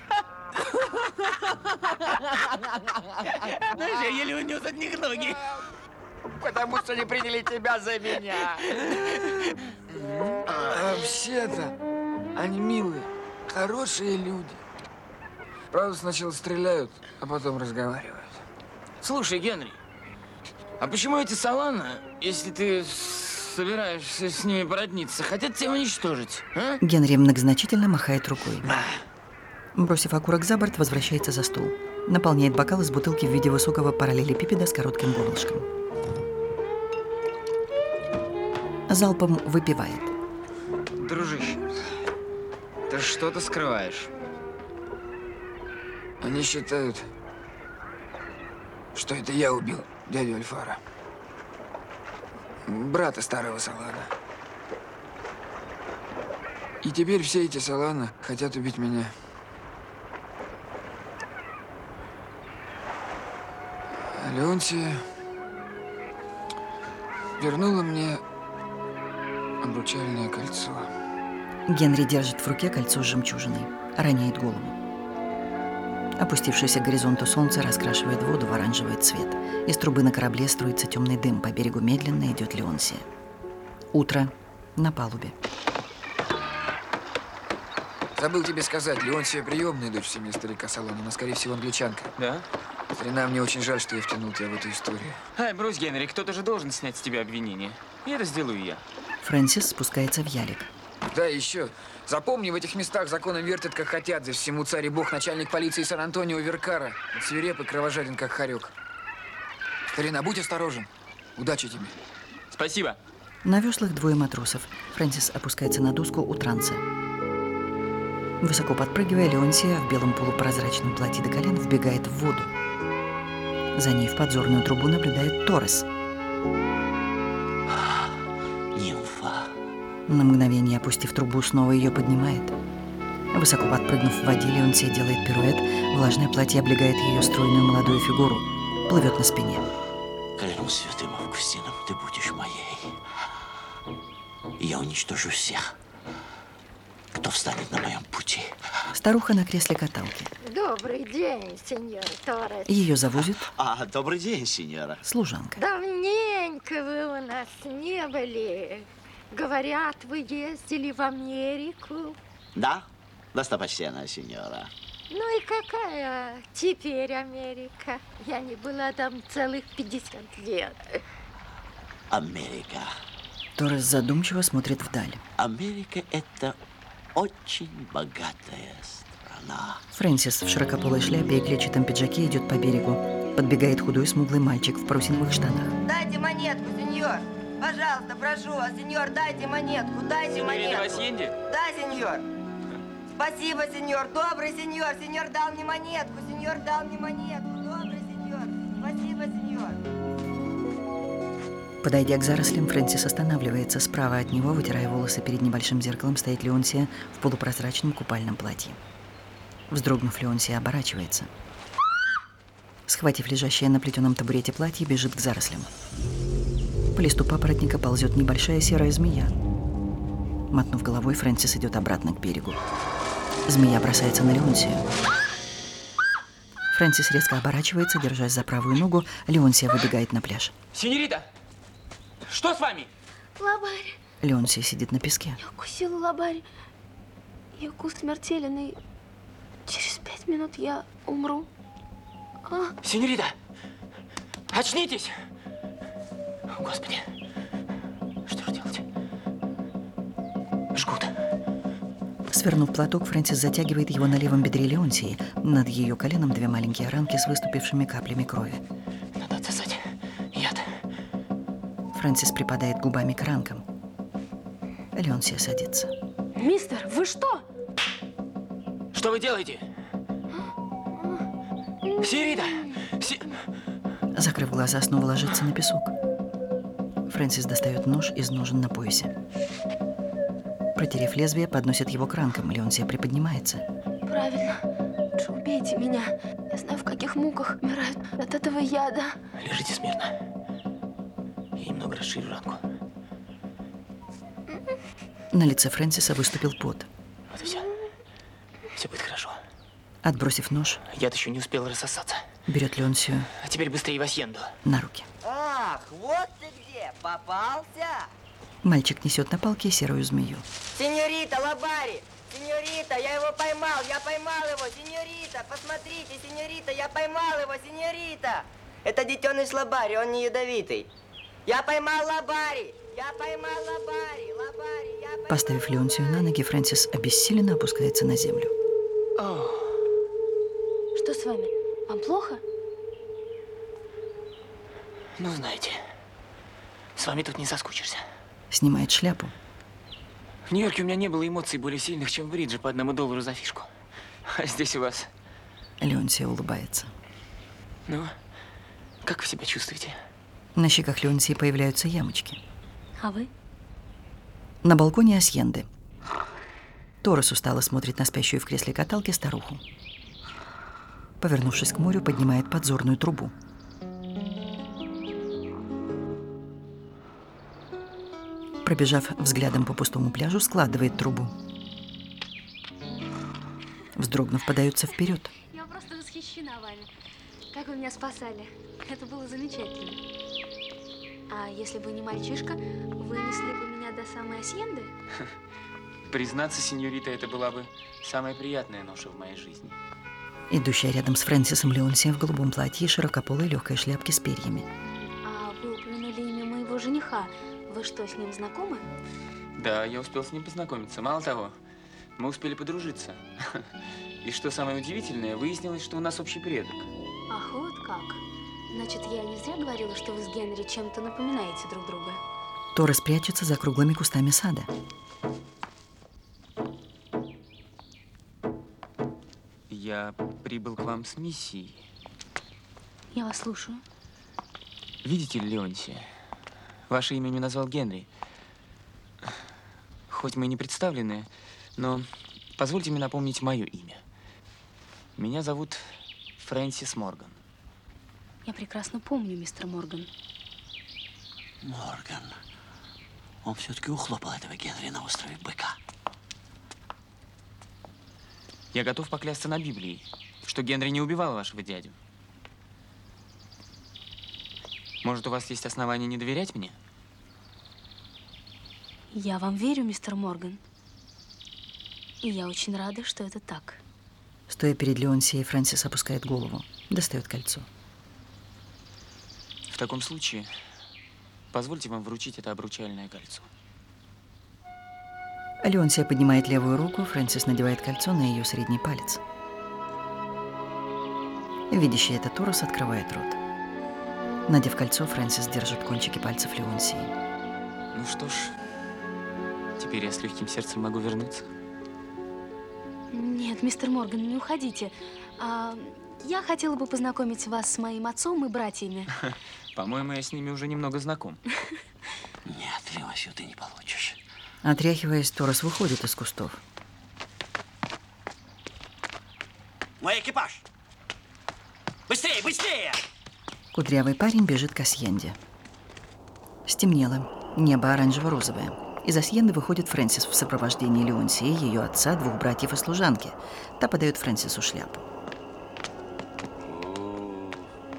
Знаешь, я еле унес от них ноги. Потому что не приняли тебя за меня. А вообще-то, они милые, хорошие люди. Правда, сначала стреляют, а потом разговаривают. Слушай, Генри, а почему эти Солана, если ты собираешься с ними породниться, хотят тебя уничтожить, а? Генри многозначительно махает рукой. Бросив окурок за борт, возвращается за стол. Наполняет бокал из бутылки в виде высокого параллелепипеда с коротким горлышком. Залпом выпивает. Дружище, ты что-то скрываешь. Они считают, что это я убил дядю Альфара. Брата старого Солана. И теперь все эти Солана хотят убить меня. А Леонтия вернула мне обручальное кольцо. Генри держит в руке кольцо с жемчужиной. Роняет голову. Опустившееся к горизонту солнце раскрашивает воду в оранжевый цвет. Из трубы на корабле струится темный дым. По берегу медленно идет Леонсия. Утро на палубе. Забыл тебе сказать, Леонтия приемная дочь в семье старика Солана, но, скорее всего, англичанка. Да? Старина, мне очень жаль, что я втянул тебя в эту историю. Ай, брось, Генри, кто-то же должен снять с тебя обвинение. И это сделаю я. Фрэнсис спускается в ялик. Да, еще. Запомни, в этих местах законом вертят, как хотят. Здесь всему царь и бог, начальник полиции Сан-Антонио Веркара. Свирепый, кровожаден, как хорек. Старина, будь осторожен. Удачи тебе. Спасибо. На веслах двое матросов. Фрэнсис опускается на доску у транса. Высоко подпрыгивая, Леонсия в белом полупрозрачном платье до колен вбегает в воду. За ней в подзорную трубу наблюдает Торрес. Нимфа. На мгновение, опустив трубу, снова ее поднимает. Высоко подпрыгнув в воде, Леонсия делает пируэт. Влажное платье облегает ее стройную молодую фигуру. Плывет на спине. Клянусь святым Августином, ты будешь моей. Я уничтожу всех, кто встанет на моем пути. Старуха на кресле каталки. Добрый день, сеньор Торрес. Ее завозит А, добрый день, сеньора. служанка. Давненько вы у нас не были. Говорят, вы ездили в Америку. Да, достопочтенная сеньора. Ну и какая теперь Америка? Я не была там целых пятьдесят лет. Америка. Торрес задумчиво смотрит вдаль. Америка – это очень богатая страна. Фрэнсис в широкополой шляпе и клетчатом пиджаке идет по берегу. Подбегает худой смуглый мальчик в парусиновых штанах. Дайте монетку, сеньор. Пожалуйста, прошу вас, сеньор, дайте монетку, дайте монетку. Да, сеньор. Спасибо, сеньор. Добрый сеньор. Сеньор дал мне монетку. Сеньор дал мне монетку. Добрый сеньор. Спасибо, сеньор. Подойдя к зарослям, Фрэнсис останавливается. Справа от него, вытирая волосы перед небольшим зеркалом, стоит Леонсия в полупрозрачном купальном платье. Вздрогнув, Леонсия оборачивается. Схватив лежащее на плетеном табурете платье, бежит к зарослям. По листу папоротника ползет небольшая серая змея. Мотнув головой, Фрэнсис идет обратно к берегу. Змея бросается на Леонсию. Фрэнсис резко оборачивается, держась за правую ногу. Леонсия выбегает на пляж. Сеньорита, что с вами? Лабарь. Леонсия сидит на песке. Я укусила лабарь. И укус смертелен, и через пять минут я умру. А? Сеньорита, очнитесь! Господи, что же делать? Жгут. Свернув платок, Фрэнсис затягивает его на левом бедре Леонсии. Над ее коленом две маленькие ранки с выступившими каплями крови. Надо отсосать яд. Фрэнсис припадает губами к ранкам. Леонсия садится. Мистер, вы что? Что вы делаете? Сеньорита! Си... Закрыв глаза, снова ложится на песок. Фрэнсис достает нож из ножен на поясе. Протерев лезвие, подносит его к ранкам. Леонсия приподнимается. Правильно. Лучше убейте меня. Я знаю, в каких муках умирают от этого яда. Лежите смирно. Я немного расширю ранку. На лице Фрэнсиса выступил пот. Вот и все. Все будет хорошо. Отбросив нож, яд еще не успел рассосаться. Берет Леонсию. А теперь быстрее в асьенду. На руки. Ах, вот ты где. Попался? Мальчик несет на палке серую змею. Сеньорита, лабари! Сеньорита, я его поймал, я поймал его! Сеньорита, посмотрите, сеньорита, я поймал его, сеньорита! Это детеныш лабари, он не ядовитый. Я поймал лабари! Я поймал лабари! Лабари, я поймал... Поставив Леонсию на ноги, Фрэнсис обессиленно опускается на землю. О. Что с вами? Вам плохо? Ну, знаете, с вами тут не соскучишься. Снимает шляпу. В Нью-Йорке у меня не было эмоций более сильных, чем в Ридже по одному доллару за фишку. А здесь у вас... Леонсия улыбается. Ну, как вы себя чувствуете? На щеках Леонсии появляются ямочки. А вы? На балконе асьенды. Торрес устало смотрит на спящую в кресле каталки старуху. Повернувшись к морю, поднимает подзорную трубу. Пробежав взглядом по пустому пляжу, складывает трубу. Вздрогнув, подается вперед. Я просто восхищена вами. Как вы меня спасали. Это было замечательно. А если бы не мальчишка, вы несли бы меня до самой асьенды? Признаться, сеньорита, это была бы самая приятная ноша в моей жизни. Идущая рядом с Фрэнсисом Леонсия в голубом платье и широкополой легкой шляпке с перьями. А вы упомянули имя моего жениха. Вы что, с ним знакомы? Да, я успел с ним познакомиться. Мало того, мы успели подружиться. И что самое удивительное, выяснилось, что у нас общий предок. Ах, вот как. Значит, я не зря говорила, что вы с Генри чем-то напоминаете друг друга. Торрес прячется за круглыми кустами сада. Я прибыл к вам с миссией. Я вас слушаю. Видите ли, Леонсия, ваше имя мне назвал Генри. Хоть мы и не представлены, но позвольте мне напомнить мое имя. Меня зовут Фрэнсис Морган. Я прекрасно помню, мистер Морган. Морган. Он все-таки ухлопал этого Генри на острове Быка. Я готов поклясться на Библии, что Генри не убивал вашего дядю. Может, у вас есть основания не доверять мне? Я вам верю, мистер Морган. И я очень рада, что это так. Стоя перед Леонсией, Фрэнсис опускает голову, достает кольцо. В таком случае, позвольте вам вручить это обручальное кольцо. Леонсия поднимает левую руку, Фрэнсис надевает кольцо на ее средний палец. Видящий это Торос открывает рот. Надев кольцо, Фрэнсис держит кончики пальцев Леонсии. Ну что ж, теперь я с легким сердцем могу вернуться. Нет, мистер Морган, не уходите. А, я хотела бы познакомить вас с моим отцом и братьями. По-моему, я с ними уже немного знаком. Нет, Леонсию ты не получишь. Отряхиваясь, Торос выходит из кустов. Мой экипаж! Быстрее, быстрее! Кудрявый парень бежит к Асьенде. Стемнело. Небо оранжево-розовое. Из Асьенды выходит Фрэнсис в сопровождении Леонсии, ее отца, двух братьев и служанки. Та подает Фрэнсису шляпу. О,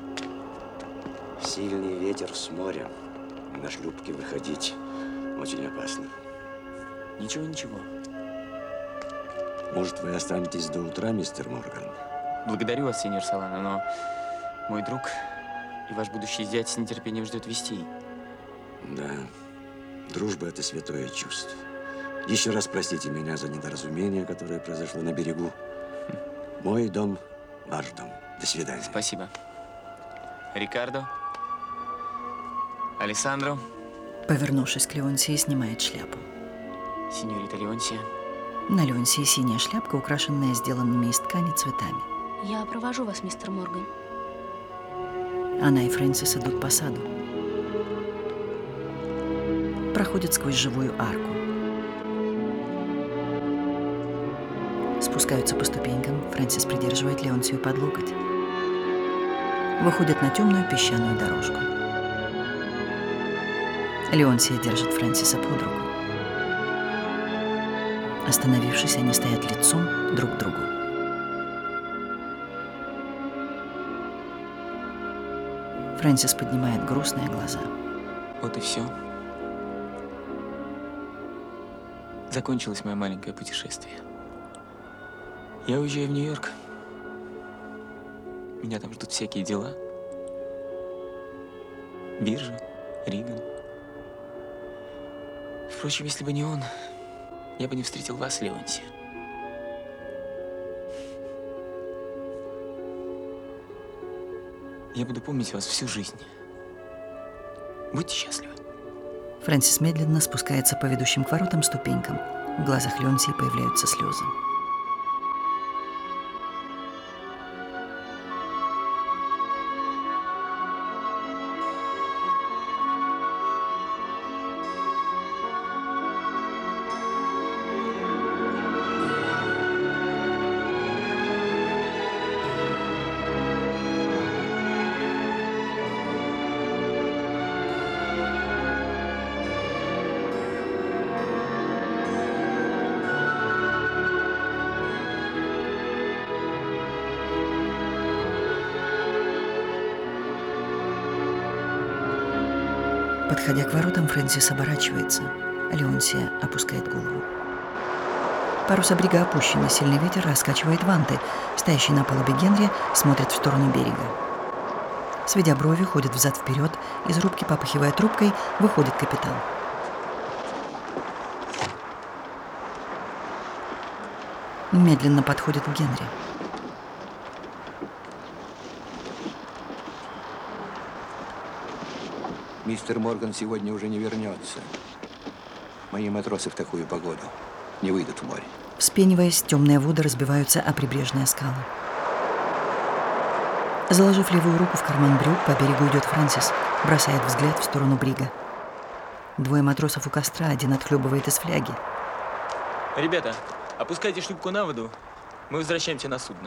сильный ветер с моря. На шлюпке выходить очень опасно. Ничего, ничего. Может, вы останетесь до утра, мистер Морган? Благодарю вас, сеньор Солано, но мой друг и ваш будущий зять с нетерпением ждет вестей. Да, дружба – это святое чувство. Еще раз простите меня за недоразумение, которое произошло на берегу. Мой дом – ваш дом. До свидания. Спасибо. Рикардо, Алессандро. Повернувшись к Леонсии, снимает шляпу. Сеньорита Леонсия. На Леонсии синяя шляпка, украшенная сделанными из ткани цветами. Я провожу вас, мистер Морган. Она и Фрэнсис идут по саду. Проходят сквозь живую арку. Спускаются по ступенькам. Фрэнсис придерживает Леонсию под локоть. Выходят на темную песчаную дорожку. Леонсия держит Фрэнсиса под руку. Остановившись, они стоят лицом друг к другу. Фрэнсис поднимает грустные глаза. Вот и все. Закончилось мое маленькое путешествие. Я уезжаю в Нью-Йорк. Меня там ждут всякие дела. Биржа, Риган. Впрочем, если бы не он, я бы не встретил вас, Леонсия. Я буду помнить вас всю жизнь. Будьте счастливы. Фрэнсис медленно спускается по ведущим к воротам ступенькам. В глазах Леонсии появляются слезы. Подходя к воротам, Фрэнсис оборачивается. Леонсия опускает голову. Парус брига опущен, сильный ветер раскачивает ванты. Стоящий на палубе Генри смотрит в сторону берега. Сведя брови, ходит взад-вперед. Из рубки, попыхивая трубкой, выходит капитан. Медленно подходит к Генри. Мистер Морган сегодня уже не вернется. Мои матросы в такую погоду не выйдут в море. Вспениваясь, темные воды разбиваются о прибрежные скалы. Заложив левую руку в карман брюк, по берегу идет Фрэнсис, бросает взгляд в сторону брига. Двое матросов у костра, один отхлебывает из фляги. Ребята, опускайте шлюпку на воду. Мы возвращаемся на судно.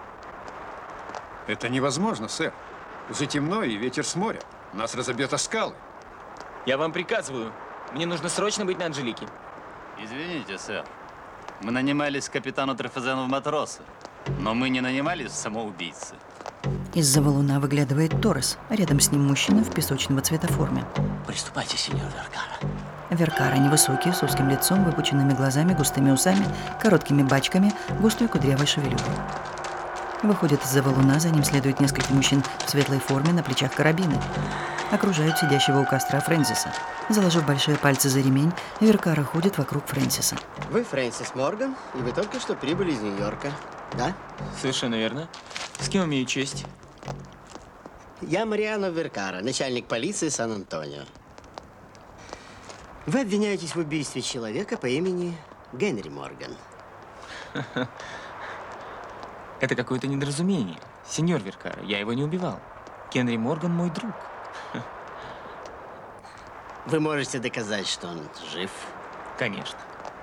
Это невозможно, сэр. Уже темно и ветер с моря. Нас разобьет о скалы. Я вам приказываю. Мне нужно срочно быть на Анжелике. Извините, сэр. Мы нанимались к капитану Трефазену в матросы. Но мы не нанимались в самоубийцы. Из-за валуна выглядывает Торос, а рядом с ним мужчина в песочного цвета форме. Приступайте, сеньор Вергара. Веркара невысокий, с узким лицом, выпученными глазами, густыми усами, короткими бачками, густой кудрявой шевелюрой. Выходит из-за валуна, за ним следует несколько мужчин в светлой форме, на плечах карабины. Окружают сидящего у костра Фрэнсиса. Заложив большие пальцы за ремень, Веркара ходит вокруг Фрэнсиса. Вы Фрэнсис Морган, и вы только что прибыли из Нью-Йорка, да? Совершенно верно. С кем имею честь? Я Мариано Веркара, начальник полиции Сан-Антонио. Вы обвиняетесь в убийстве человека по имени Генри Морган. Это какое-то недоразумение. Сеньор Веркара, я его не убивал. Генри Морган мой друг. Вы можете доказать, что он жив? Конечно.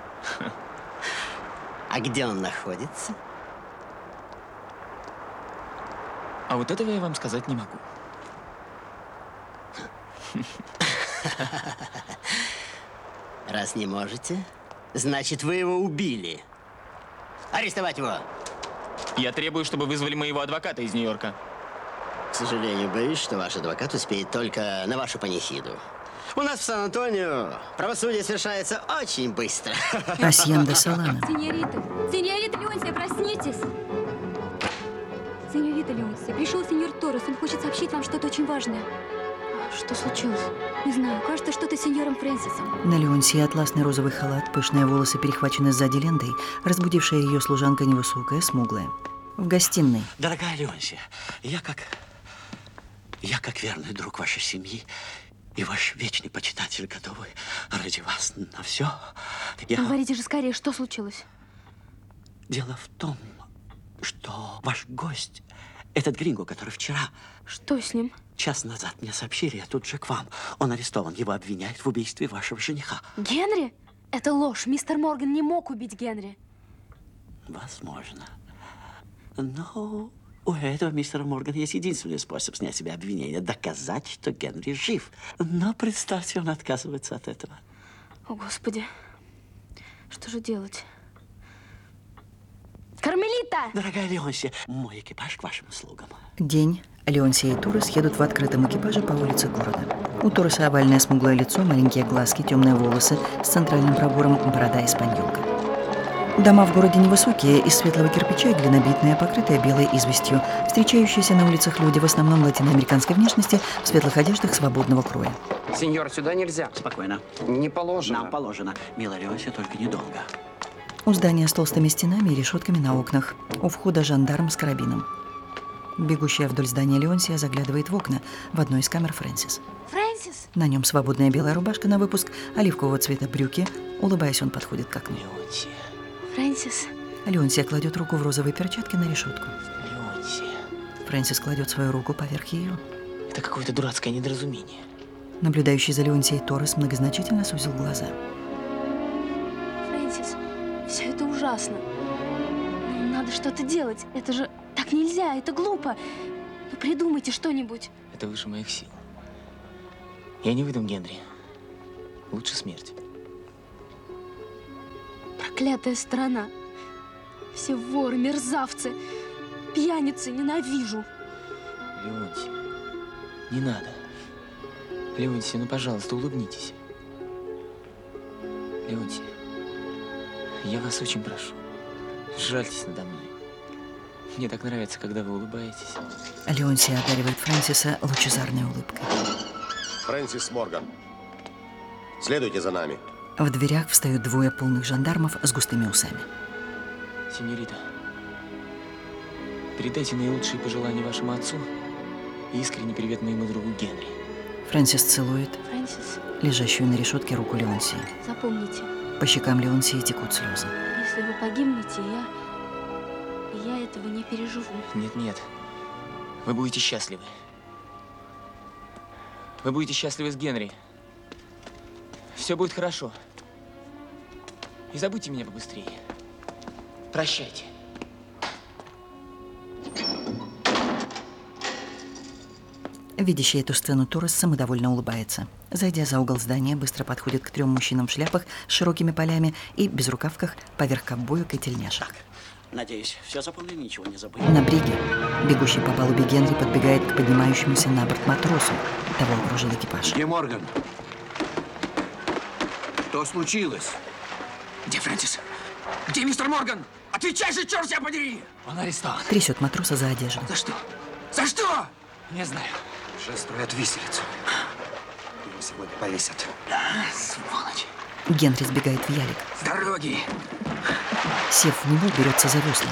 А где он находится? А вот этого я вам сказать не могу. Раз не можете, значит, вы его убили. Арестовать его! Я требую, чтобы вызвали моего адвоката из Нью-Йорка. К сожалению, боюсь, что ваш адвокат успеет только на вашу панихиду. У нас в Сан-Антонио правосудие совершается очень быстро. Асьенда Солана. Сеньорита, сеньорита Леонсия, проснитесь! Сеньорита Леонсия, пришел сеньор Торрес, он хочет сообщить вам что-то очень важное. Что случилось? Не знаю, кажется, что-то с сеньором Фрэнсисом. На Леонсии атласный розовый халат, пышные волосы перехвачены сзади лентой, разбудившая ее служанка невысокая, смуглая. В гостиной. Дорогая Леонсия, я как... Я как верный друг вашей семьи и ваш вечный почитатель, готовый ради вас на все. Я... Говорите же скорее, что случилось? Дело в том, что ваш гость, этот гринго, который вчера... Что с ним? Час назад мне сообщили, я тут же к вам. Он арестован, его обвиняют в убийстве вашего жениха. Генри? Это ложь. Мистер Морган не мог убить Генри. Возможно. Но у этого мистера Моргана есть единственный способ снять с себя обвинение – доказать, что Генри жив. Но представьте, он отказывается от этого. О, Господи. Что же делать? Кармелита! Дорогая Леонсия, мой экипаж к вашим услугам. День. Леонсия и Торрес едут в открытом экипаже по улице города. У Торреса овальное смуглое лицо, маленькие глазки, темные волосы с центральным пробором, борода испаньолка. Дома в городе невысокие, из светлого кирпича, глинобитные, покрытые белой известью. Встречающиеся на улицах люди в основном латиноамериканской внешности, в светлых одеждах свободного кроя. Сеньор, сюда нельзя. Спокойно. Не положено. Нам положено. Милая Леонсия, только недолго. У здания с толстыми стенами и решетками на окнах. У входа жандарм с карабином. Бегущая вдоль здания Леонсия заглядывает в окна. В одной из камер Фрэнсис. Фрэнсис! На нем свободная белая рубашка на выпуск, оливкового цвета брюки. Улыбаясь, он подходит к окну. Леонсия. Фрэнсис. Леонсия кладет руку в розовой перчатке на решетку. Леонсия. Фрэнсис кладет свою руку поверх ее. Это какое-то дурацкое недоразумение. Наблюдающий за Леонсией Торрес многозначительно сузил глаза. Фрэнсис, все это ужасно. Нам надо что-то делать. Это же так нельзя, это глупо. Ну, придумайте что-нибудь. Это выше моих сил. Я не выдам Генри. Лучше смерть. Проклятая страна. Все воры, мерзавцы, пьяницы, ненавижу. Леонсия, не надо. Леонсия, ну, пожалуйста, улыбнитесь. Леонсия, я вас очень прошу, жальтесь надо мной. Мне так нравится, когда вы улыбаетесь. Леонсия одаривает Фрэнсиса лучезарной улыбкой. Фрэнсис Морган, следуйте за нами. В дверях встают двое полных жандармов с густыми усами. Сеньорита, передайте наилучшие пожелания вашему отцу и искренний привет моему другу Генри. Фрэнсис целует Фрэнсис, лежащую на решетке руку Леонсии. запомните, По щекам Леонсии текут слезы. если вы погибнете, я... я этого не переживу. Нет-нет, вы будете счастливы. Вы будете счастливы с Генри. Все будет хорошо. И забудьте меня побыстрее. Прощайте. Видящий эту сцену Торрес самодовольно улыбается. Зайдя за угол здания, быстро подходит к трем мужчинам в шляпах с широкими полями и безрукавках поверх ковбоек и тельняшек. Надеюсь, все запомнили, ничего не забыли. На бриге бегущий по палубе Генри подбегает к поднимающемуся на борт матросу. Того окружил экипаж. Где Морган? Что случилось? Где Фрэнсис? Где мистер Морган? Отвечай же, черт тебя подери! Он арестован. Трясет матроса за одежду. За что? За что? Не знаю. Уже строят виселицу. Его сегодня повесят. Сволочь. Генри сбегает в ялик. С дороги. Сев в него, берется за весла.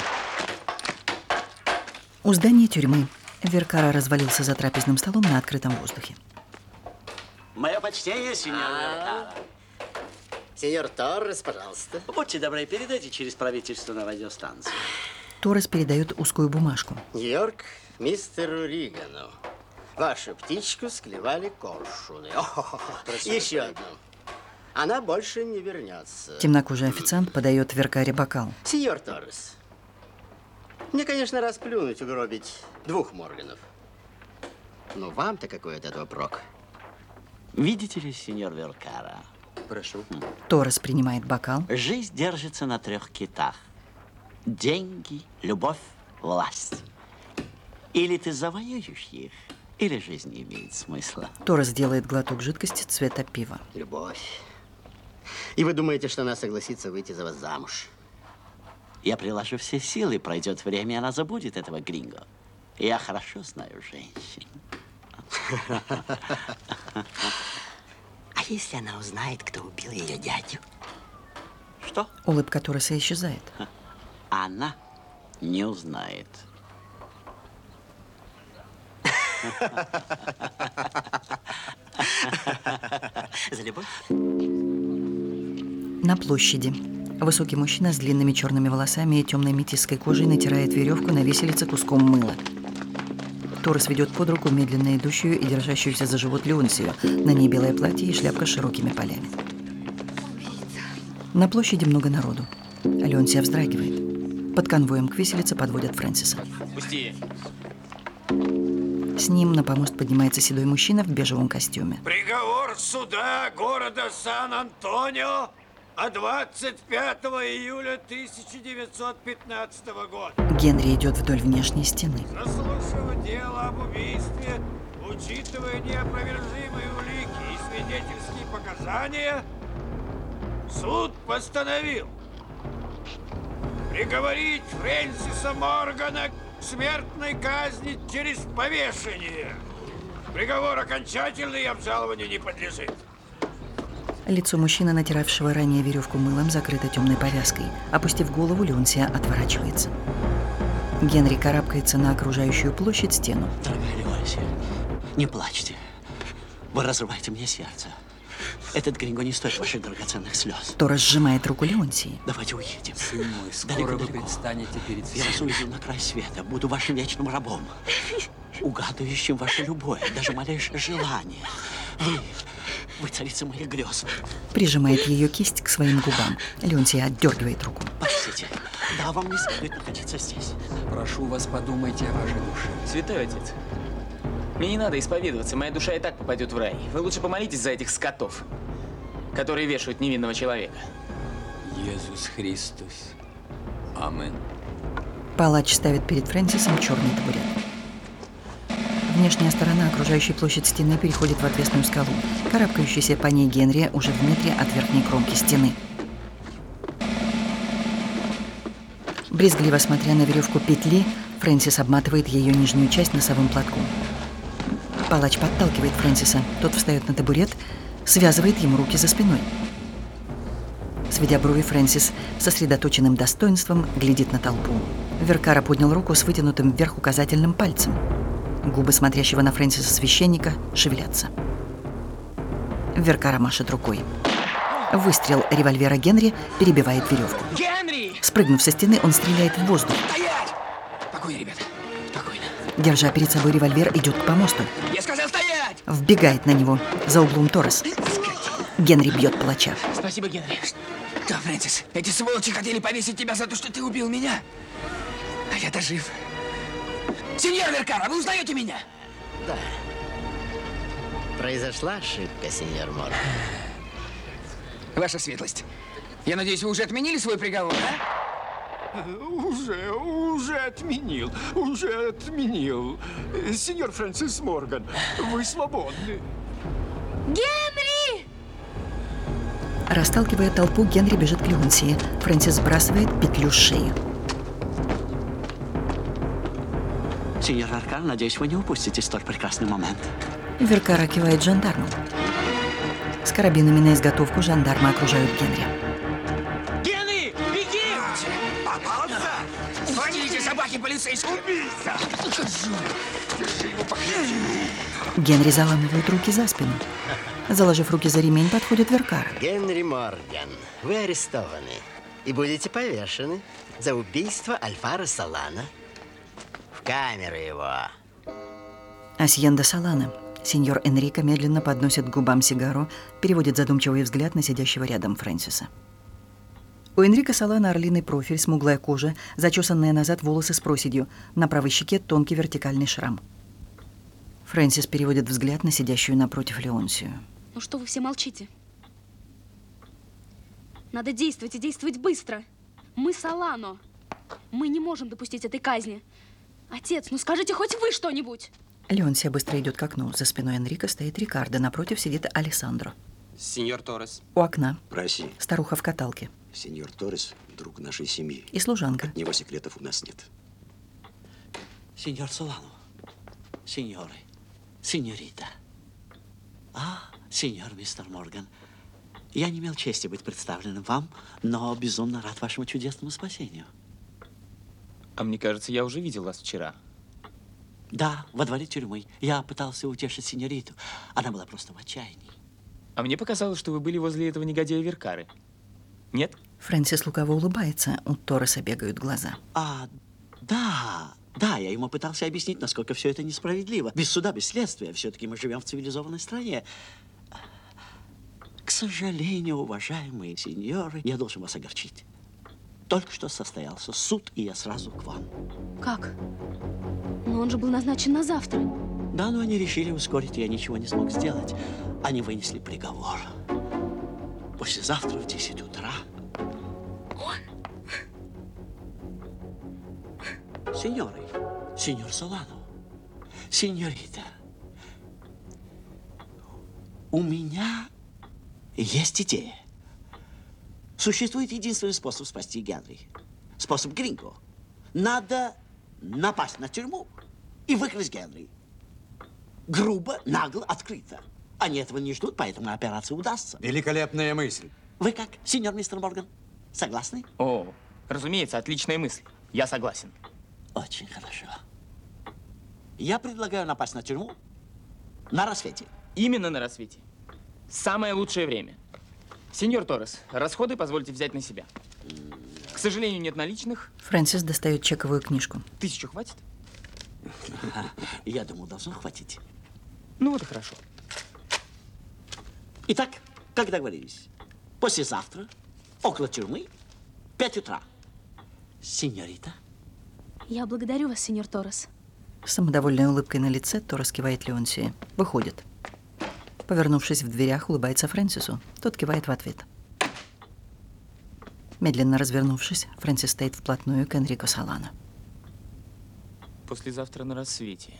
У здания тюрьмы Веркара развалился за трапезным столом на открытом воздухе. Мое почтение, сеньор Веркара. Сеньор Торрес, пожалуйста. Будьте добры, передайте через правительство на радиостанцию. Торрес передает узкую бумажку. Нью-Йорк, мистеру Ригану. Вашу птичку склевали коршуны. О, еще одну. Она больше не вернется. Темнокожий официант подает Веркаре бокал. Сеньор Торрес, мне, конечно, расплюнуть угробить двух Морганов. Но вам-то какой от этого прок? Видите ли, сеньор Веркара? Прошу. Торрес принимает бокал. Жизнь держится на трех китах. Деньги, любовь, власть. Или ты завоюешь их, или жизнь не имеет смысла. Торрес делает глоток жидкости цвета пива. Любовь. И вы думаете, что она согласится выйти за вас замуж? Я приложу все силы, пройдет время, и она забудет этого гринго. Я хорошо знаю женщин. А если она узнает, кто убил ее дядю? Что? Улыбка Торреса исчезает. Она не узнает. За любовь? На площади. Высокий мужчина с длинными черными волосами и темной метисской кожей натирает веревку на виселице куском мыла. Торрес ведет под руку медленно идущую и держащуюся за живот Леонсию. На ней белое платье и шляпка с широкими полями. На площади много народу. Леонсия вздрагивает. Под конвоем к виселице подводят Фрэнсиса. Пусти. С ним на помост поднимается седой мужчина в бежевом костюме. Приговор суда города Сан-Антонио от двадцать пятого июля тысяча девятьсот пятнадцатого года. Генри идет вдоль внешней стены. Заслушав дело об убийстве, учитывая неопровержимые улики и свидетельские показания, суд постановил приговорить Фрэнсиса Моргана к смертной казни через повешение. Приговор окончательный и обжалованию не подлежит. Лицо мужчины, натиравшего ранее веревку мылом, закрыто темной повязкой. Опустив голову, Леонсия отворачивается. Генри карабкается на окружающую площадь стену. Дорогая Леонсия, не плачьте. Вы разрываете мне сердце. Этот гринго не стоит ваших драгоценных слез. Торрес сжимает руку Леонсии. Давайте уедем. Сын мой, скоро вы предстанете перед всеми. Я вас увезу на край света, буду вашим вечным рабом, угадывающим ваше любое, даже малейшее желание. Вы, вы царица моих грез. Прижимает ее кисть к своим губам. Леонсия отдергивает руку. Простите, да, вам не следует находиться здесь. Прошу вас, подумайте о вашей душе. Святой отец, мне не надо исповедоваться, моя душа и так попадет в рай. Вы лучше помолитесь за этих скотов, которые вешают невинного человека. Иисус Христос. Аминь. Палач ставит перед Фрэнсисом черный табурет. Внешняя сторона окружающей площадь стены переходит в отвесную скалу. Карабкающийся по ней Генри уже в метре от верхней кромки стены. Брезгливо смотря на веревку петли, Фрэнсис обматывает ее нижнюю часть носовым платком. Палач подталкивает Фрэнсиса. Тот встает на табурет, связывает ему руки за спиной. Сведя брови, Фрэнсис сосредоточенным достоинством глядит на толпу. Веркара поднял руку с вытянутым вверх указательным пальцем. Губы смотрящего на Фрэнсиса священника шевелятся. Веркара машет рукой. Выстрел револьвера Генри перебивает веревку. Генри! Спрыгнув со стены, он стреляет в воздух. Стоять! Спокойно, ребята. Спокойно. Держа перед собой револьвер, идет к помосту. Я сказал стоять! Вбегает на него. За углом Торрес. Генри бьет палача. Спасибо, Генри. Да, Фрэнсис, эти сволочи хотели повесить тебя за то, что ты убил меня. А я-то жив. Сеньор Веркара, вы узнаете меня? Да. Произошла ошибка, сеньор Морган. Ваша светлость, я надеюсь, вы уже отменили свой приговор, а? Уже, уже отменил, уже отменил. Сеньор Фрэнсис Морган, вы свободны. Генри! Расталкивая толпу, Генри бежит к Леонсии. Фрэнсис сбрасывает петлю с шеи. Сеньор Веркар, надеюсь, вы не упустите столь прекрасный момент. Веркара кивает жандарму. С карабинами на изготовку жандармы окружают Генри. Генри, беги! Попался! Звоните собаке полицейскому! Убийца! Держи его покрепче! Генри заламывает руки за спину. Заложив руки за ремень, подходит Веркара. Генри Морган, вы арестованы и будете повешены за убийство Альфара Солана. В камеру его. Асьенда Солана. Сеньор Энрико медленно подносит к губам сигару, переводит задумчивый взгляд на сидящего рядом Фрэнсиса. У Энрико Солана орлиный профиль, смуглая кожа, зачесанные назад волосы с проседью, на правой щеке тонкий вертикальный шрам. Фрэнсис переводит взгляд на сидящую напротив Леонсию. Ну что вы все молчите? Надо действовать и действовать быстро. Мы Солано. Мы не можем допустить этой казни. Отец, ну скажите хоть вы что-нибудь. Леонсия быстро идет к окну. За спиной Энрико стоит Рикардо, напротив сидит Алессандро. Сеньор Торрес. У окна. Проси. Старуха в каталке. Сеньор Торрес – друг нашей семьи. И служанка. От него секретов у нас нет. Сеньор Солано. Сеньоры. Сеньорита. А, сеньор мистер Морган. Я не имел чести быть представленным вам, но безумно рад вашему чудесному спасению. А мне кажется, я уже видел вас вчера. Да, во дворе тюрьмы. Я пытался утешить сеньориту. Она была просто в отчаянии. А мне показалось, что вы были возле этого негодяя Веркары. Нет? Фрэнсис лукаво улыбается, у Торреса бегают глаза. А, да, да, я ему пытался объяснить, насколько все это несправедливо. Без суда, без следствия. Все-таки мы живем в цивилизованной стране. К сожалению, уважаемые сеньоры, я должен вас огорчить. Только что состоялся суд, и я сразу к вам. Как? Но он же был назначен на завтра. Да, но они решили ускорить, и я ничего не смог сделать. Они вынесли приговор. Послезавтра в десять утра. Сеньоры, сеньор Солано, сеньорита, у меня есть идея. Существует единственный способ спасти Генри. Способ гринго. Надо напасть на тюрьму и выкрасть Генри. Грубо, нагло, открыто. Они этого не ждут, поэтому операция удастся. Великолепная мысль. Вы как, сеньор мистер Морган? Согласны? О, разумеется, отличная мысль. Я согласен. Очень хорошо. Я предлагаю напасть на тюрьму на рассвете. Именно на рассвете. Самое лучшее время. Сеньор Торрес, расходы позвольте взять на себя. К сожалению, нет наличных. Фрэнсис достает чековую книжку. Тысячу хватит? Я думаю, должно хватить. Ну вот и хорошо. Итак, как договорились, послезавтра, около тюрьмы, пять утра. Сеньорита. Я благодарю вас, сеньор Торрес. С самодовольной улыбкой на лице Торрес кивает Леонсии. Выходит. Повернувшись в дверях, улыбается Фрэнсису. Тот кивает в ответ. Медленно развернувшись, Фрэнсис стоит вплотную к Энрико Солано. Послезавтра на рассвете.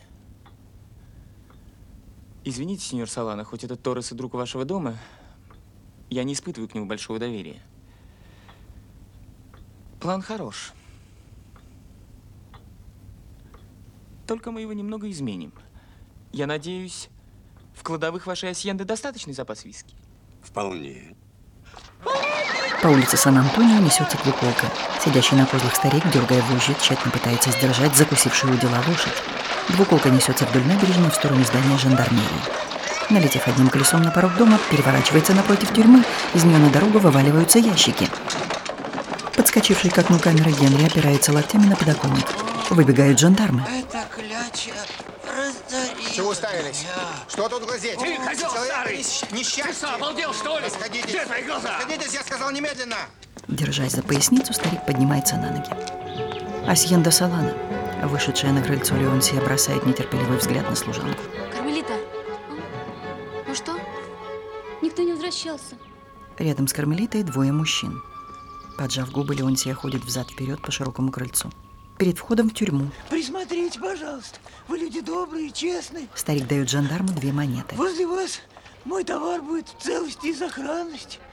Извините, сеньор Солано, хоть этот Торрес и друг вашего дома, я не испытываю к нему большого доверия. План хорош. Только мы его немного изменим. Я надеюсь, в кладовых вашей асьенды достаточный запас виски? Вполне. По улице Сан-Антонио несется двуколка. Сидящий на козлах старик, дергая вожжи, тщательно пытается сдержать закусившую у дела лошадь. Двуколка несется вдоль набережной в сторону здания жандармерии. Налетев одним колесом на порог дома, переворачивается напротив тюрьмы, из нее на дорогу вываливаются ящики. Подскочивший к окну камеры Генри опирается локтями на подоконник. Выбегают жандармы. Это кляча разорилась. Чего уставились? Что тут глазеть? Ты, козел старый! Несчастье! Ты что, обалдел, что ли? Расходитесь! Где твои глаза? Расходитесь, я сказал немедленно! Держась за поясницу, старик поднимается на ноги. Асьенда Солано, вышедшая на крыльцо Леонсия, бросает нетерпеливый взгляд на служанку. Кармелита, ну что? Никто не возвращался. Рядом с Кармелитой двое мужчин. Поджав губы, Леонсия ходит взад-вперед по широкому крыльцу. Перед входом в тюрьму. Присмотрите, пожалуйста. Вы люди добрые, честные. Старик дает жандарму две монеты. Возле вас мой товар будет в целости и сохранности.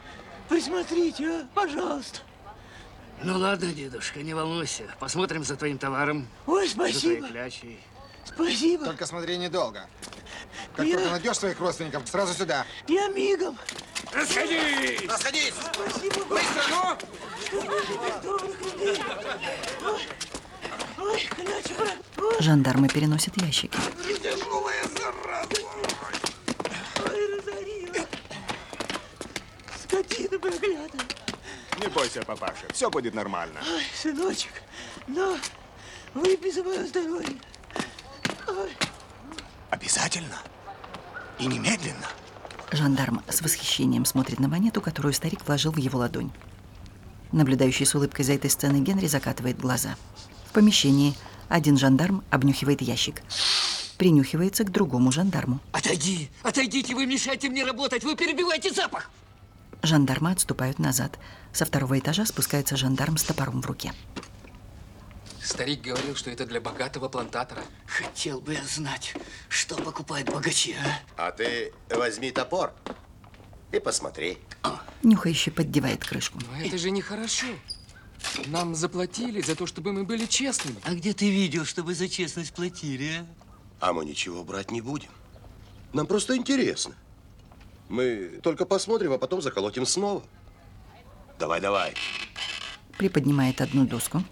Присмотрите, а? Пожалуйста. Ну ладно, дедушка, не волнуйся. Посмотрим за твоим товаром. Ой, За спасибо. твоей клячей. Спасибо. Только смотри недолго. Как Я- только найдешь своих родственников, сразу сюда. Я мигом. Расходись! Расходись! Спасибо. Быстро, ну! Добрых людей. Ой, ой, кляча, брат. Ой, Жандармы переносят ящики. тяжелая зараза. Ой, разорила. Скотина проклятая. Не бойся, папаша, все будет нормально. Ой, сыночек, но выпей за мое здоровье. Ой. Обязательно. И немедленно. Жандарм с восхищением смотрит на монету, которую старик вложил в его ладонь. Наблюдающий с улыбкой за этой сценой Генри закатывает глаза. В помещении один жандарм обнюхивает ящик. Принюхивается к другому жандарму. Отойди! Отойдите, вы мешаете мне работать! Вы перебиваете запах! Жандармы отступают назад. Со второго этажа спускается жандарм с топором в руке. Старик говорил, что это для богатого плантатора. Хотел бы я знать, что покупают богачи, а? А ты возьми топор и посмотри. Нюхающий поддевает крышку. Но это же нехорошо. Нам заплатили за то, чтобы мы были честными. А где ты видел, чтобы за честность платили, а? А мы ничего брать не будем. Нам просто интересно. Мы только посмотрим, а потом заколотим снова. Давай, давай. Приподнимает одну доску.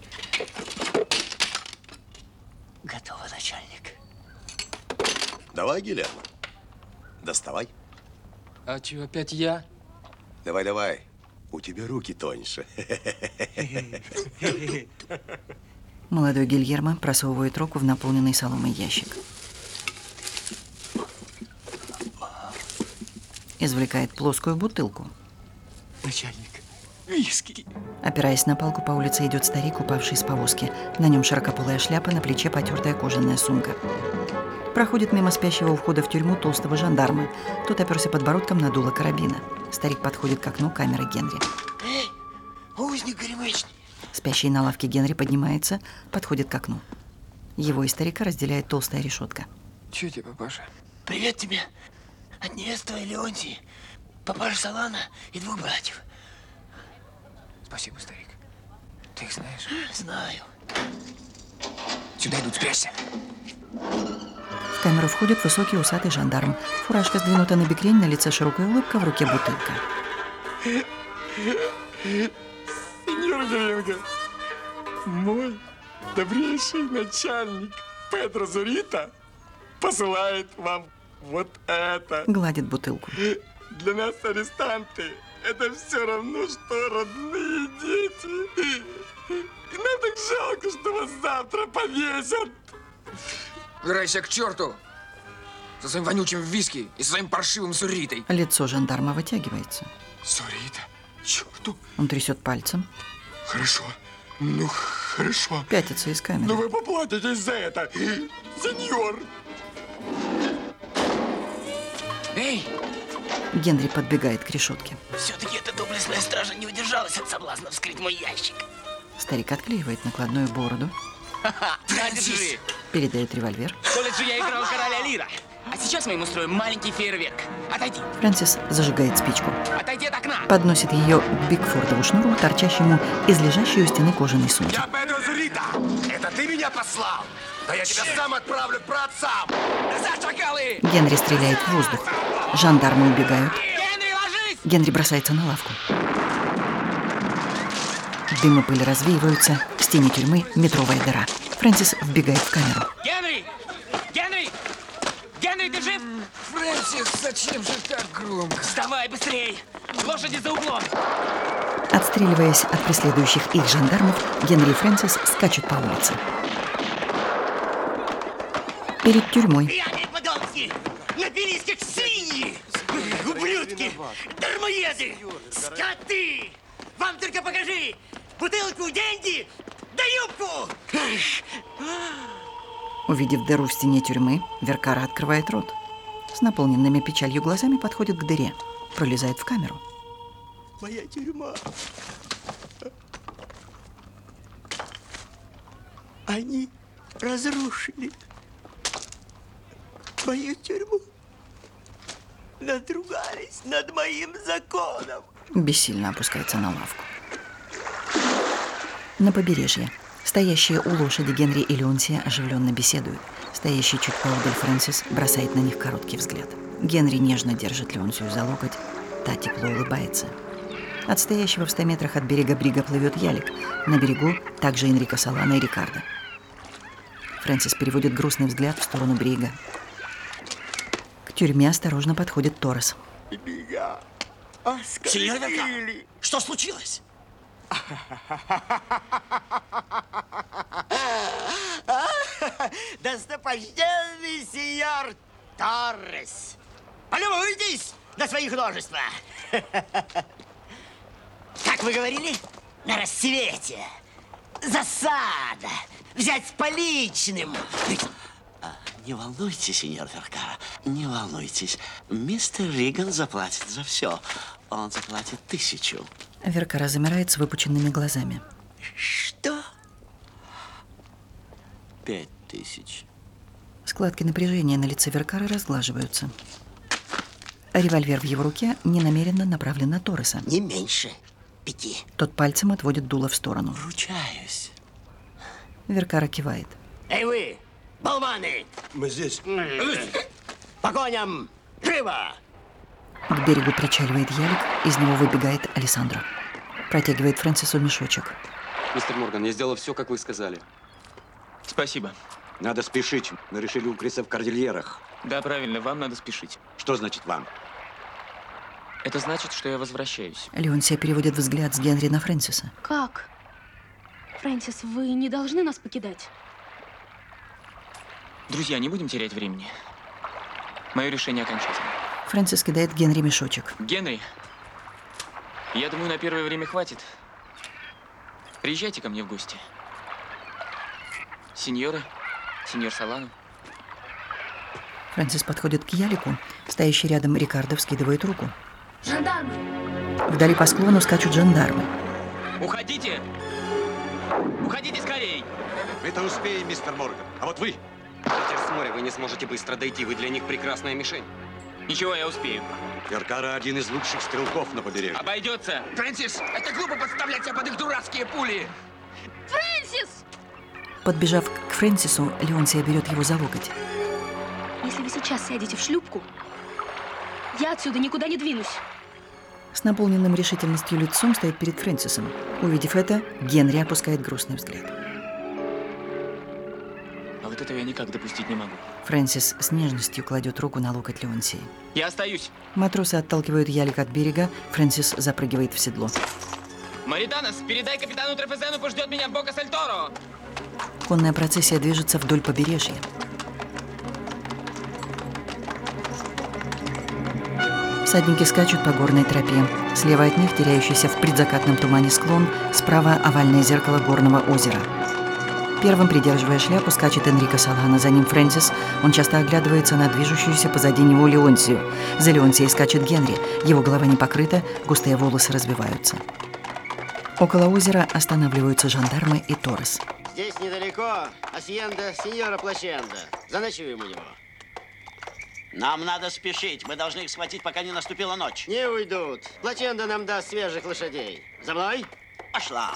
Готово, начальник. Давай, Гильермо. Доставай. А чё, опять я? Давай, давай. У тебя руки тоньше. Молодой Гильермо просовывает руку в наполненный соломой ящик. Извлекает плоскую бутылку. Начальник, виски. Опираясь на палку, по улице идет старик, упавший с повозки. На нем широкополая шляпа, на плече потертая кожаная сумка. Проходит мимо спящего у входа в тюрьму толстого жандарма. Тот оперся подбородком на дуло карабина. Старик подходит к окну камеры Генри. Эй, узник горемычный. Спящий на лавке Генри поднимается, подходит к окну. Его и старика разделяет толстая решетка. Чё тебе, папаша? Привет тебе от невесты Леонтии, папаша Солана и двух братьев. Спасибо, старик. Ты их знаешь? Знаю. Сюда идут, спрячься. В камеру входит высокий усатый жандарм. Фуражка сдвинута на бекрень, на лице широкая улыбка, в руке бутылка. Сеньор Геренго, мой добрейший начальник Педро Зурита посылает вам вот это. Гладит бутылку. Для нас, арестанты, это все равно, что родные дети. И нам так жалко, что вас завтра повесят. Убирайся к черту! Со своим вонючим виски и со своим паршивым Зуритой. Лицо жандарма вытягивается. Зурита? Черту! Он трясет пальцем. Хорошо. Ну, хорошо. Пятится из камеры. Но вы поплатитесь за это, сеньор! Эй! Генри подбегает к решетке. Все-таки эта доблестная стража не удержалась от соблазна вскрыть мой ящик. Старик отклеивает накладную бороду. Ха-ха, на, держи. Передает револьвер. В колледже я играл короля Лира. А сейчас мы им устроим маленький фейерверк. Отойди. Фрэнсис зажигает спичку. Отойди от окна. Подносит ее к Бигфордову шнуру, торчащему из лежащей у стены кожаной сумки. Я Педро Зурита! Это ты меня послал? Да я тебя сам отправлю к праотцам! Назад, шакалы! Генри стреляет в воздух. Жандармы убегают. Генри, ложись! Генри бросается на лавку. Дым и пыль развеиваются. В стене тюрьмы метровая дыра. Фрэнсис вбегает в камеру. Генри! Генри! Генри, ты жив? Фрэнсис, зачем же так громко? Вставай быстрей! Лошади за углом! Отстреливаясь от преследующих их жандармов, Генри и Фрэнсис скачут по улице. Перед тюрьмой. Пьяные подонки! Напились, как свиньи! Ублюдки! Дармоеды! Скоты! Вам только покажи! Бутылку, деньги! Да юбку! Увидев дыру в стене тюрьмы, Веркара открывает рот. С наполненными печалью глазами подходит к дыре. Пролезает в камеру. Моя тюрьма. Они разрушили мою тюрьму. надругались над моим законом. Бессильно опускается на лавку. На побережье. Стоящие у лошади Генри и Леонсия оживленно беседуют. Стоящий чуть поодаль Фрэнсис бросает на них короткий взгляд. Генри нежно держит Леонсию за локоть. Та тепло улыбается. От стоящего в ста метрах от берега брига плывет ялик. На берегу также Энрико Солана и Рикардо. Фрэнсис переводит грустный взгляд в сторону брига. К тюрьме осторожно подходит Торрес. Меня Сеньор оскорбили. Веркара, что случилось? Достопочтенный сеньор Торрес, полюбуйтесь на свои художества. Как вы говорили? На рассвете. Засада. Взять с поличным. Не волнуйтесь, сеньор Веркара, не волнуйтесь. Мистер Риган заплатит за все. Он заплатит тысячу. Веркара замирает с выпученными глазами. Что? Пять тысяч. Складки напряжения на лице Веркары разглаживаются. Револьвер в его руке ненамеренно направлен на Торреса. Не меньше пяти. Тот пальцем отводит дуло в сторону. Ручаюсь. Веркара кивает. Эй вы, болваны! Мы здесь. По коням! Живо! К берегу причаливает ялик, из него выбегает Алессандро. Протягивает Фрэнсису мешочек. Мистер Морган, я сделал все, как вы сказали. Спасибо. Надо спешить. Мы решили укрыться в Кордильерах. Да, правильно, вам надо спешить. Что значит вам? Это значит, что я возвращаюсь. Леонсия переводит взгляд с Генри на Фрэнсиса. Как? Фрэнсис, вы не должны нас покидать. Друзья, не будем терять времени. Мое решение окончательно. Фрэнсис кидает Генри мешочек. Генри, я думаю, на первое время хватит. Приезжайте ко мне в гости. Сеньоры, сеньор Солана. Фрэнсис подходит к ялику. Стоящий рядом Рикардо вскидывает руку. Жандармы! Вдали по склону скачут жандармы. Уходите! Уходите скорей! Мы-то успеем, мистер Морган. А вот вы? Ветер с моря, вы не сможете быстро дойти. Вы для них прекрасная мишень. Ничего, я успею. Веркара один из лучших стрелков на побережье. Обойдется! Фрэнсис, это глупо подставлять себя под их дурацкие пули. Фрэнсис! Подбежав к Фрэнсису, Леонсия берет его за локоть. Если вы сейчас сядете в шлюпку, я отсюда никуда не двинусь. С наполненным решительностью лицом стоит перед Фрэнсисом. Увидев это, Генри опускает грустный взгляд. А вот этого я никак допустить не могу. Фрэнсис с нежностью кладет руку на локоть Леонсии. Я остаюсь. Матросы отталкивают ялик от берега. Фрэнсис запрыгивает в седло. Маританос, передай капитану Трефезену, пусть ждет меня в Бока-Сальторо. Конная процессия движется вдоль побережья. Всадники скачут по горной тропе. Слева от них теряющийся в предзакатном тумане склон, справа овальное зеркало горного озера. Первым, придерживая шляпу, скачет Энрико Солана, за ним Фрэнсис. Он часто оглядывается на движущуюся позади него Леонсию. За Леонсией скачет Генри. Его голова не покрыта, густые волосы развиваются. Около озера останавливаются жандармы и Торрес. Здесь недалеко Асьенда сеньора Плаченда. Заночуем у него. Нам надо спешить. Мы должны их схватить, пока не наступила ночь. Не уйдут. Плаченда нам даст свежих лошадей. За мной? Пошла.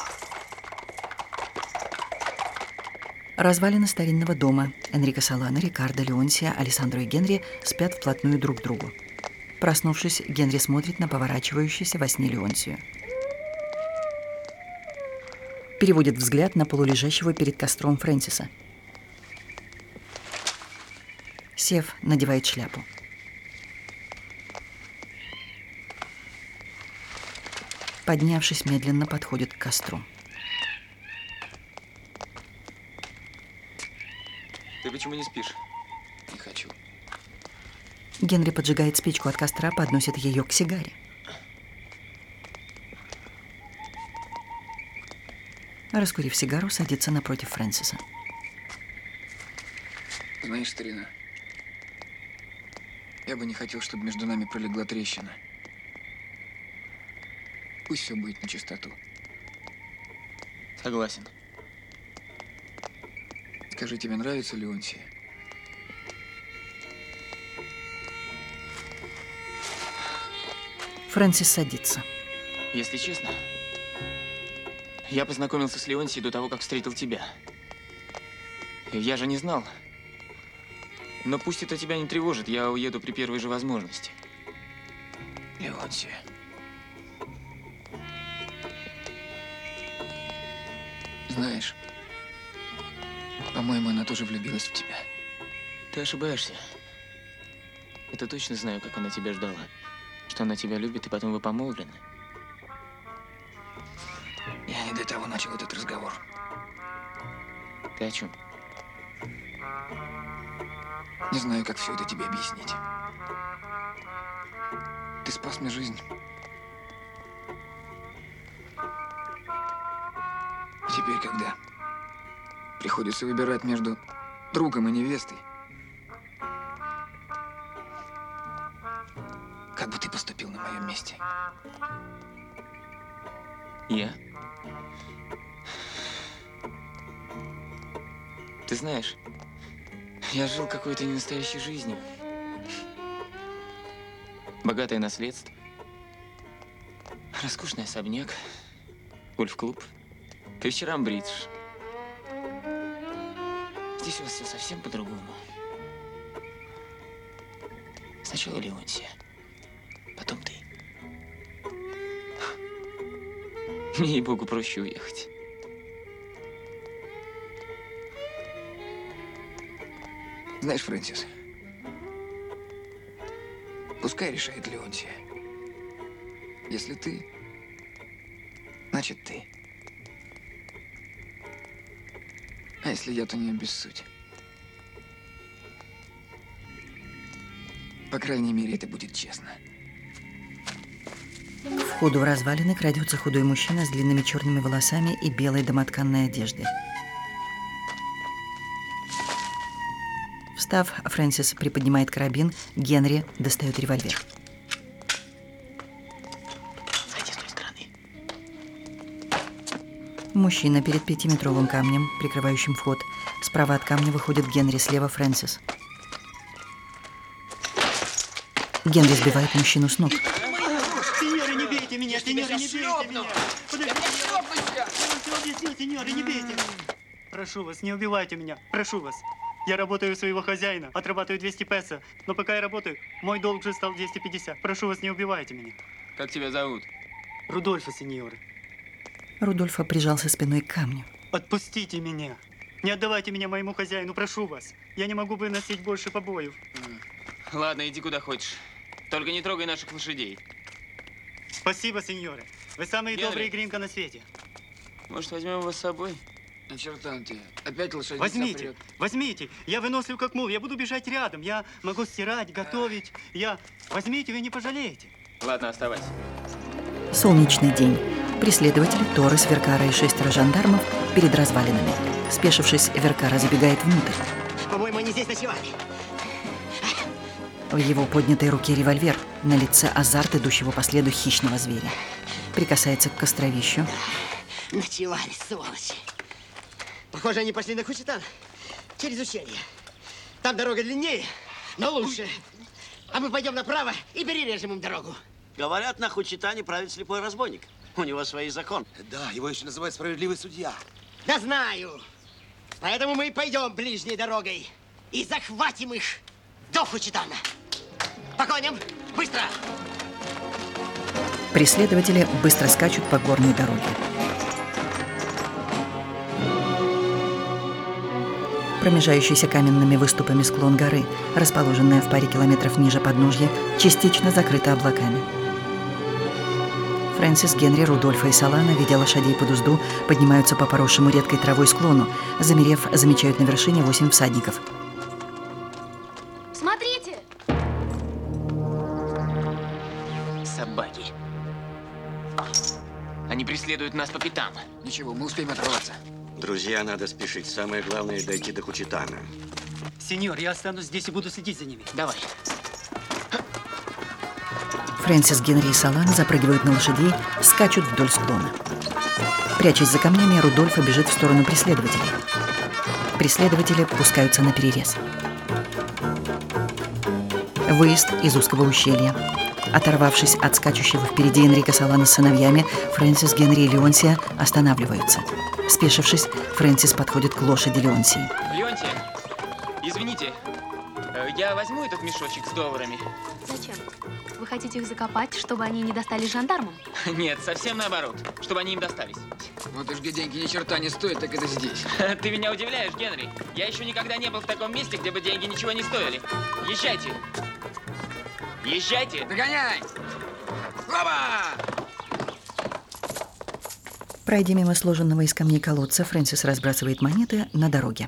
Развалины старинного дома. Энрико Солана, Рикардо, Леонсия, Алессандро и Генри спят вплотную друг к другу. Проснувшись, Генри смотрит на поворачивающуюся во сне Леонсию. Переводит взгляд на полулежащего перед костром Фрэнсиса. Сев, надевает шляпу. Поднявшись, медленно подходит к костру. Ты почему не спишь? Не хочу. Генри поджигает спичку от костра, подносит ее к сигаре. Раскурив сигару, садится напротив Фрэнсиса. Знаешь, старина, я бы не хотел, чтобы между нами пролегла трещина. Пусть все будет на чистоту. Согласен. Скажи, тебе нравится Леонсия? Фрэнсис садится. Если честно, я познакомился с Леонсией до того, как встретил тебя. Я же не знал. Но пусть это тебя не тревожит, я уеду при первой же возможности. Леонсия. Знаешь, по-моему, она тоже влюбилась в тебя. Ты ошибаешься. Я-то точно знаю, как она тебя ждала. Что она тебя любит, и потом вы помолвлены. Я не до того начал этот разговор. Ты о чем? Не знаю, как все это тебе объяснить. Ты спас мне жизнь. Теперь, когда приходится выбирать между другом и невестой, как бы ты поступил на моем месте? Я? Ты знаешь, я жил какой-то ненастоящей жизнью. Богатое наследство, роскошный особняк, гольф-клуб, по вечерам бридж. Здесь у вас все совсем по-другому. Сначала Леонсия, потом ты. Мне, ей-богу, проще уехать. Знаешь, Фрэнсис, пускай решает Леонсия. Если ты, значит ты. А если я, то не обессудь. По крайней мере, это будет честно. В входу в развалины крадется худой мужчина с длинными черными волосами и белой домотканной одеждой. Встав, Фрэнсис приподнимает карабин, Генри достает револьвер. Зайди с той стороны. Мужчина перед пятиметровым камнем, прикрывающим вход. Справа от камня выходит Генри, слева Фрэнсис. Генри сбивает мужчину с ног. Сеньоры, не бейте меня! Сеньоры, не бейте меня! Подождите, сеньоры, не бейте меня! Прошу вас, не убивайте меня! Прошу вас! Я работаю у своего хозяина, отрабатываю двести песо, но пока я работаю, мой долг уже стал двести пятьдесят. Прошу вас, не убивайте меня. Как тебя зовут? Рудольфо, сеньоры. Рудольфо прижался спиной к камню. Отпустите меня. Не отдавайте меня моему хозяину, прошу вас. Я не могу выносить больше побоев. Ладно, иди куда хочешь. Только не трогай наших лошадей. Спасибо, сеньоры. Вы самые Генри. добрые гринго на свете. Может, возьмем его с собой? На чертанте. Опять лошадица Возьмите, прет. возьмите. Я вынослив как мул. Я буду бежать рядом. Я могу стирать, готовить. Я... Возьмите, вы не пожалеете. Ладно, оставайся. Солнечный день. Преследователи, Торрес, Веркара и шестеро жандармов перед развалинами. Спешившись, Веркара забегает внутрь. По-моему, они здесь ночевали. В его поднятой руке револьвер, на лице азарт идущего по следу хищного зверя. Прикасается к костровищу. Ночевали, сволочи. Похоже, они пошли на Хучитан через ущелье. Там дорога длиннее, но лучше. А мы пойдем направо и перережем им дорогу. Говорят, на Хучитане правит слепой разбойник. У него свои законы. Да, его еще называют справедливый судья. Да знаю. Поэтому мы и пойдем ближней дорогой и захватим их до Хучитана. По коням, быстро! Преследователи быстро скачут по горной дороге. Промежающийся каменными выступами склон горы, расположенная в паре километров ниже подножья, частично закрыта облаками. Фрэнсис, Генри, Рудольфо и Солана, ведя лошадей под узду, поднимаются по поросшему редкой травой склону. Замерев, замечают на вершине восемь всадников. Смотрите! Собаки. Они преследуют нас по пятам. Ничего, мы успеем оторваться. Друзья, надо спешить. Самое главное – дойти до Хучитана. Сеньор, я останусь здесь и буду следить за ними. Давай. Фрэнсис, Генри и Солана запрыгивают на лошадей, скачут вдоль склона. Прячась за камнями, Рудольфо бежит в сторону преследователей. Преследователи пускаются на перерез. Выезд из узкого ущелья. Оторвавшись от скачущего впереди Энрико Солана с сыновьями, Фрэнсис, Генри и Леонсия останавливаются. Спешившись, Фрэнсис подходит к лошади Леонсии. Леонсия, извините, я возьму этот мешочек с долларами. Зачем? Вы хотите их закопать, чтобы они не достались жандармам? Нет, совсем наоборот, чтобы они им достались. Вот уж где деньги ни черта не стоят, так это здесь. Ты меня удивляешь, Генри. Я еще никогда не был в таком месте, где бы деньги ничего не стоили. Езжайте. Езжайте. Догоняй! Оба! Пройдя мимо сложенного из камней колодца, Фрэнсис разбрасывает монеты на дороге.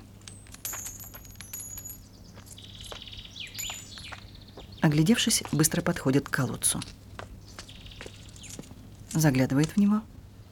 Оглядевшись, быстро подходит к колодцу. Заглядывает в него.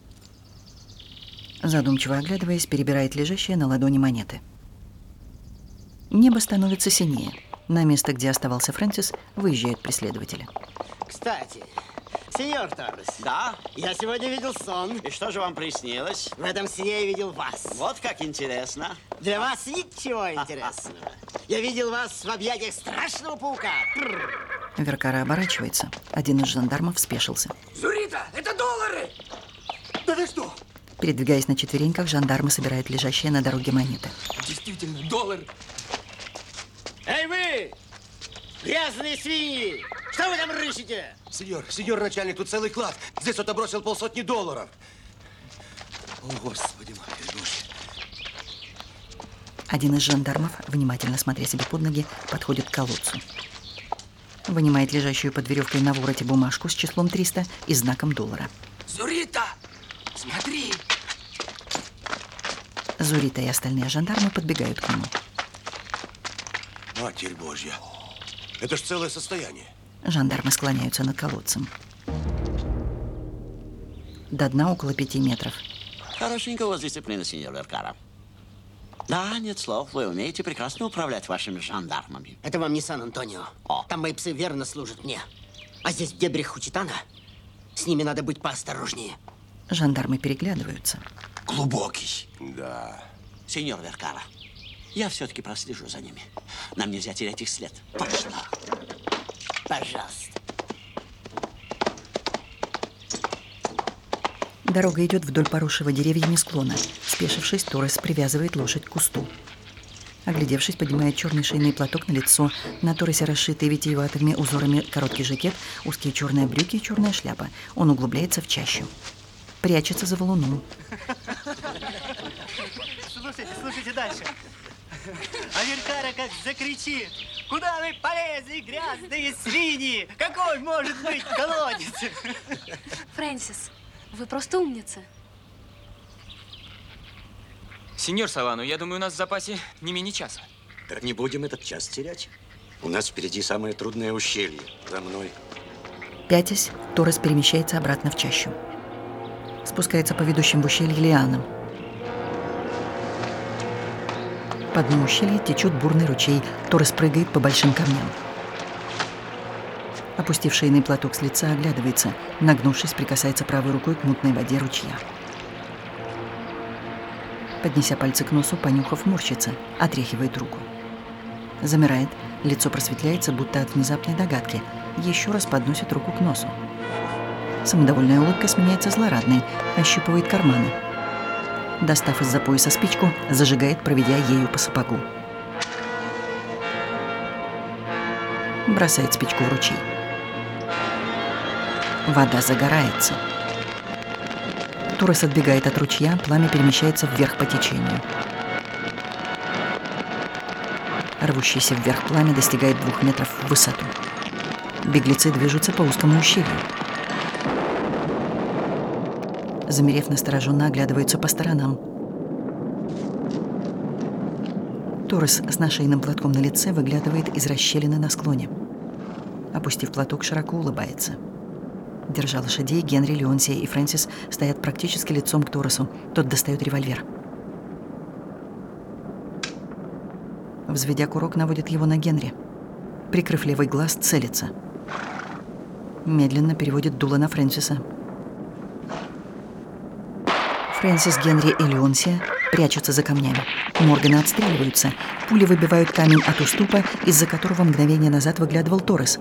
Задумчиво оглядываясь, перебирает лежащие на ладони монеты. Небо становится синее. На место, где оставался Фрэнсис, выезжают преследователи. Кстати, сеньор Торрес. Да? Я сегодня видел сон. И что же вам приснилось? В этом сне я видел вас. Вот как интересно. Для вас ничего интересного. Я видел вас в объятиях страшного паука. Веркара оборачивается. Один из жандармов спешился. Зурита, это доллары! Да ты что? Передвигаясь на четвереньках, жандармы собирают лежащие на дороге монеты. Действительно, доллар. Эй вы! Грязные свиньи! Что вы там рыщете? Сеньор, сеньор начальник, тут целый клад. Здесь кто-то бросил полсотни долларов. О, Господи, Матерь Божья. Один из жандармов, внимательно смотря себе под ноги, подходит к колодцу. Вынимает лежащую под веревкой на вороте бумажку с числом триста и знаком доллара. Зурита, смотри! Зурита и остальные жандармы подбегают к нему. Матерь Божья. Это ж целое состояние. Жандармы склоняются над колодцем. До дна около пяти метров. Хорошенько у вас дисциплина, сеньор Веркара. Да, нет слов. Вы умеете прекрасно управлять вашими жандармами. Это вам не Сан-Антонио. Там мои псы верно служат мне. А здесь в дебрях Хучитана. С ними надо быть поосторожнее. Жандармы переглядываются. Глубокий. Да. Сеньор Веркара, я все-таки прослежу за ними. Нам нельзя терять их след. Пошла. Пожалуйста. Дорога идет вдоль поросшего деревьями склона. Спешившись, Торрес привязывает лошадь к кусту. Оглядевшись, поднимает черный шейный платок на лицо. На Торресе расшитый витиеватыми узорами короткий жакет, узкие черные брюки и черная шляпа. Он углубляется в чащу. Прячется за валуном. Слушайте, слушайте дальше. А Веркара как закричит: куда вы полезли, грязные свиньи? Какой может быть колодец? Фрэнсис, вы просто умница. Сеньор Солану, я думаю, у нас в запасе не менее часа. Так не будем этот час терять. У нас впереди самое трудное ущелье. За мной. Пятясь, Торрес перемещается обратно в чащу. Спускается по ведущим в ущелье лианам. По дну ущелья течет бурный ручей. Торрес прыгает по большим камням. Опустив шейный платок с лица, оглядывается. Нагнувшись, прикасается правой рукой к мутной воде ручья. Поднеся пальцы к носу, понюхав, морщится, отряхивает руку. Замирает, лицо просветляется, будто от внезапной догадки. Еще раз подносит руку к носу. Самодовольная улыбка сменяется злорадной, ощупывает карманы. Достав из-за пояса спичку, зажигает, проведя ею по сапогу. Бросает спичку в ручей. Вода загорается. Торрес отбегает от ручья, пламя перемещается вверх по течению. Рвущееся вверх пламя достигает двух метров в высоту. Беглецы движутся по узкому ущелью. Замерев, настороженно оглядываются по сторонам. Торрес с нашейным платком на лице выглядывает из расщелины на склоне. Опустив платок, широко улыбается. Держа лошадей, Генри, Леонсия и Фрэнсис стоят практически лицом к Торресу. Тот достает револьвер. Взведя курок, наводит его на Генри. Прикрыв левый глаз, целится. Медленно переводит дуло на Фрэнсиса. Фрэнсис, Генри и Леонсия прячутся за камнями. Морганы отстреливаются. Пули выбивают камень от уступа, из-за которого мгновение назад выглядывал Торрес.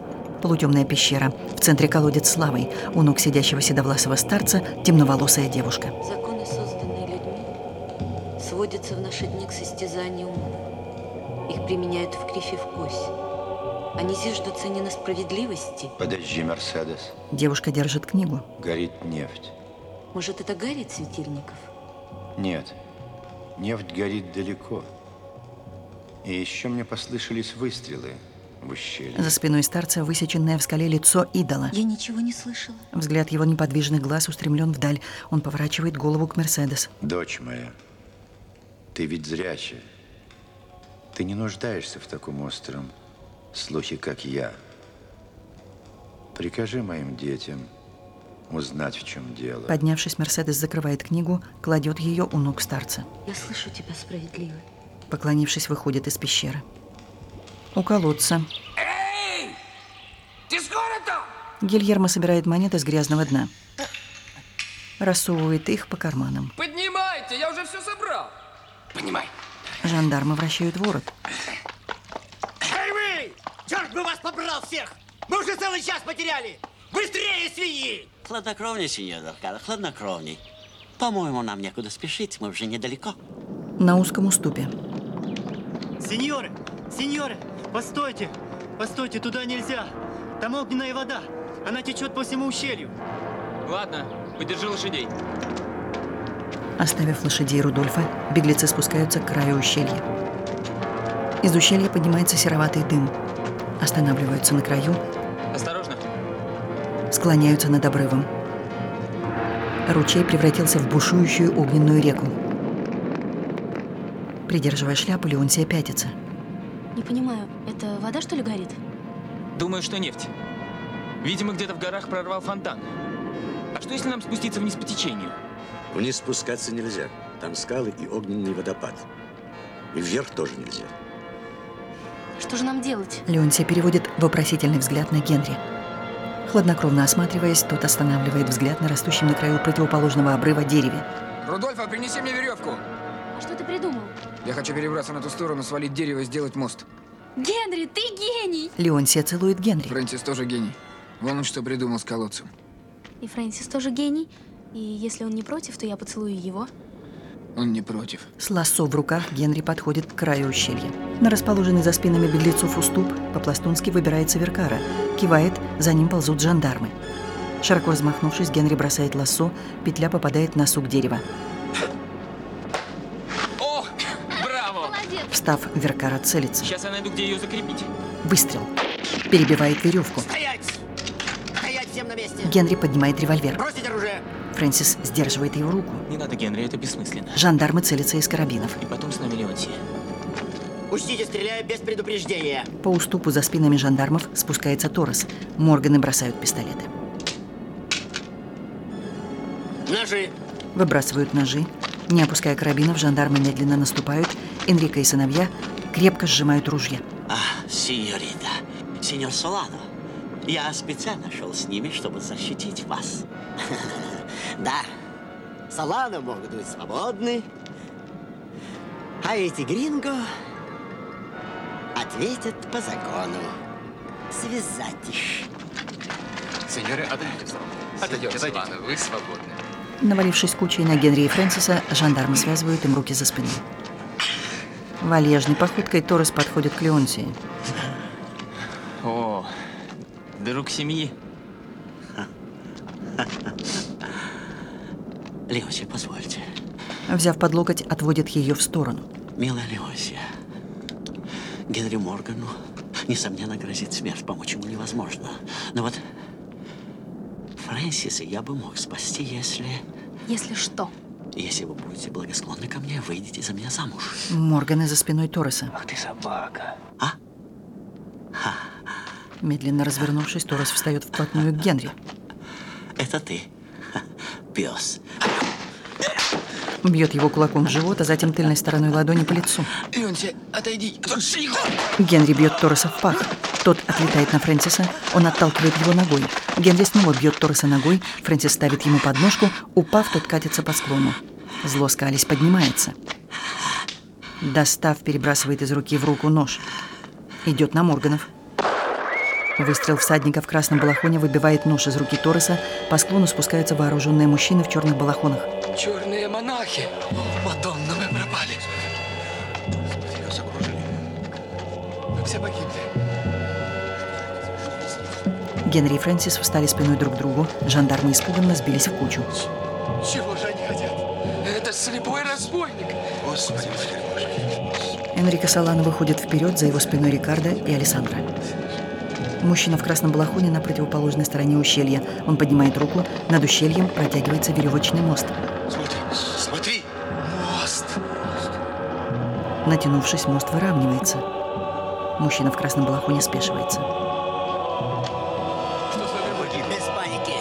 Полутемная пещера. В центре колодец с лавой. У ног сидящего седовласого старца темноволосая девушка. Законы, созданные людьми, сводятся в наши дни к состязанию ума. Их применяют в кривь и в кость. Они зиждутся не на справедливости. Подожди, Мерседес. Девушка держит книгу. Горит нефть. Может, это горит Светильников? Нет, нефть горит далеко. И еще мне послышались выстрелы в ущелье. За спиной старца высеченное в скале лицо идола. Я ничего не слышала. Взгляд его неподвижных глаз устремлен вдаль. Он поворачивает голову к Мерседес. Дочь моя, ты ведь зрячая. Ты не нуждаешься в таком остром слухе, как я. Прикажи моим детям узнать, в чем дело. Поднявшись, Мерседес закрывает книгу, кладет ее у ног старца. Я слышу тебя справедливо. Поклонившись, выходит из пещеры. У колодца. Эй! Ты скоро-то? Гильермо собирает монеты с грязного дна. Рассовывает их по карманам. Поднимайте, я уже все собрал. Поднимай. Жандармы вращают ворот. Эй вы! Черт бы вас побрал всех! Мы уже целый час потеряли! Быстрее, свиньи! Хладнокровней, сеньор Веркара, хладнокровней. По-моему, нам некуда спешить, мы уже недалеко. На узком уступе. Сеньоры, сеньоры, постойте, постойте, туда нельзя. Там огненная вода, она течет по всему ущелью. Ладно, подержи лошадей. Оставив лошадей Рудольфа, беглецы спускаются к краю ущелья. Из ущелья поднимается сероватый дым. Останавливаются на краю. Осторожно. Склоняются над обрывом. Ручей превратился в бушующую огненную реку. Придерживая шляпу, Леонтия пятится. Не понимаю, это вода, что ли, горит? Думаю, что нефть. Видимо, где-то в горах прорвал фонтан. А что, если нам спуститься вниз по течению? Вниз спускаться нельзя. Там скалы и огненный водопад. И вверх тоже нельзя. Что же нам делать? Леонтия переводит вопросительный взгляд на Генри. Хладнокровно осматриваясь, тот останавливает взгляд на растущем на краю противоположного обрыва дереве. Рудольфа, принеси мне веревку. А что ты придумал? Я хочу перебраться на ту сторону, свалить дерево и сделать мост. Генри, ты гений! Леонтия целует Генри. Фрэнсис тоже гений. Вон он что придумал с колодцем. И Фрэнсис тоже гений. И если он не против, то я поцелую его. Он не против. С лассо в руках Генри подходит к краю ущелья. На расположенный за спинами беглецов уступ по-пластунски выбирается Веркара. Кивает, за ним ползут жандармы. Широко размахнувшись, Генри бросает лассо, петля попадает на сук дерева. О, браво! Встав, Веркара целится. Сейчас я найду, где ее закрепить. Выстрел. Перебивает веревку. Стоять! Стоять всем на месте! Генри поднимает револьвер. Бросить оружие! Фрэнсис сдерживает его руку. Не надо, Генри, это бессмысленно. Жандармы целятся из карабинов. И потом с нами Леонтия. Учтите, стреляю без предупреждения. По уступу за спинами жандармов спускается Торрес. Морганы бросают пистолеты. Ножи. Выбрасывают ножи. Не опуская карабинов, жандармы медленно наступают. Энрико и сыновья крепко сжимают ружья. А, сеньорита, сеньор Солано, я специально шел с ними, чтобы защитить вас. Да, Солано могут быть свободны, а эти гринго ответят по закону. Связать их. Сеньоры, отойдите. Отойдите, Солано, вы свободны. Навалившись кучей на Генри и Фрэнсиса, жандармы связывают им руки за спиной. Вальяжной походкой Торрес подходит к Леонтии. О, друг семьи. Леонтия, позвольте. Взяв под локоть, отводит ее в сторону. Милая Леонтия, Генри Моргану, несомненно, грозит смерть. Помочь ему невозможно. Но вот Фрэнсиса я бы мог спасти, если... Если что? Если вы будете благосклонны ко мне, выйдете за меня замуж. Морганы за спиной Торреса. Ах ты собака. А? Ха. Медленно развернувшись, Торрес встает вплотную к Генри. Это ты, пес. Бьет его кулаком в живот, а затем тыльной стороной ладони по лицу. Леонтия, отойди. Генри бьет Торреса в пах. Тот отлетает на Фрэнсиса, он отталкивает его ногой. Генри снова бьет Торреса ногой, Фрэнсис ставит ему подножку, упав, тот катится по склону. Зло скались поднимается. Достав, перебрасывает из руки в руку нож. Идет на Морганов. Выстрел всадника в красном балахоне выбивает нож из руки Торреса. По склону спускаются вооруженные мужчины в черных балахонах. Черные монахи! Мадонна, мы пропали. Господи, нас окружили. Мы все погибли. Генри и Фрэнсис встали спиной друг к другу. Жандармы испуганно сбились в кучу. Чего же они хотят? Это слепой разбойник. Господи, Боже. Энрико Солано выходит вперед, за его спиной Рикардо и Алессандро. Мужчина в красном балахоне на противоположной стороне ущелья. Он поднимает руку. Над ущельем протягивается веревочный мост. Смотри, смотри! Мост! Натянувшись, мост выравнивается. Мужчина в красном балахоне спешивается. Без паники.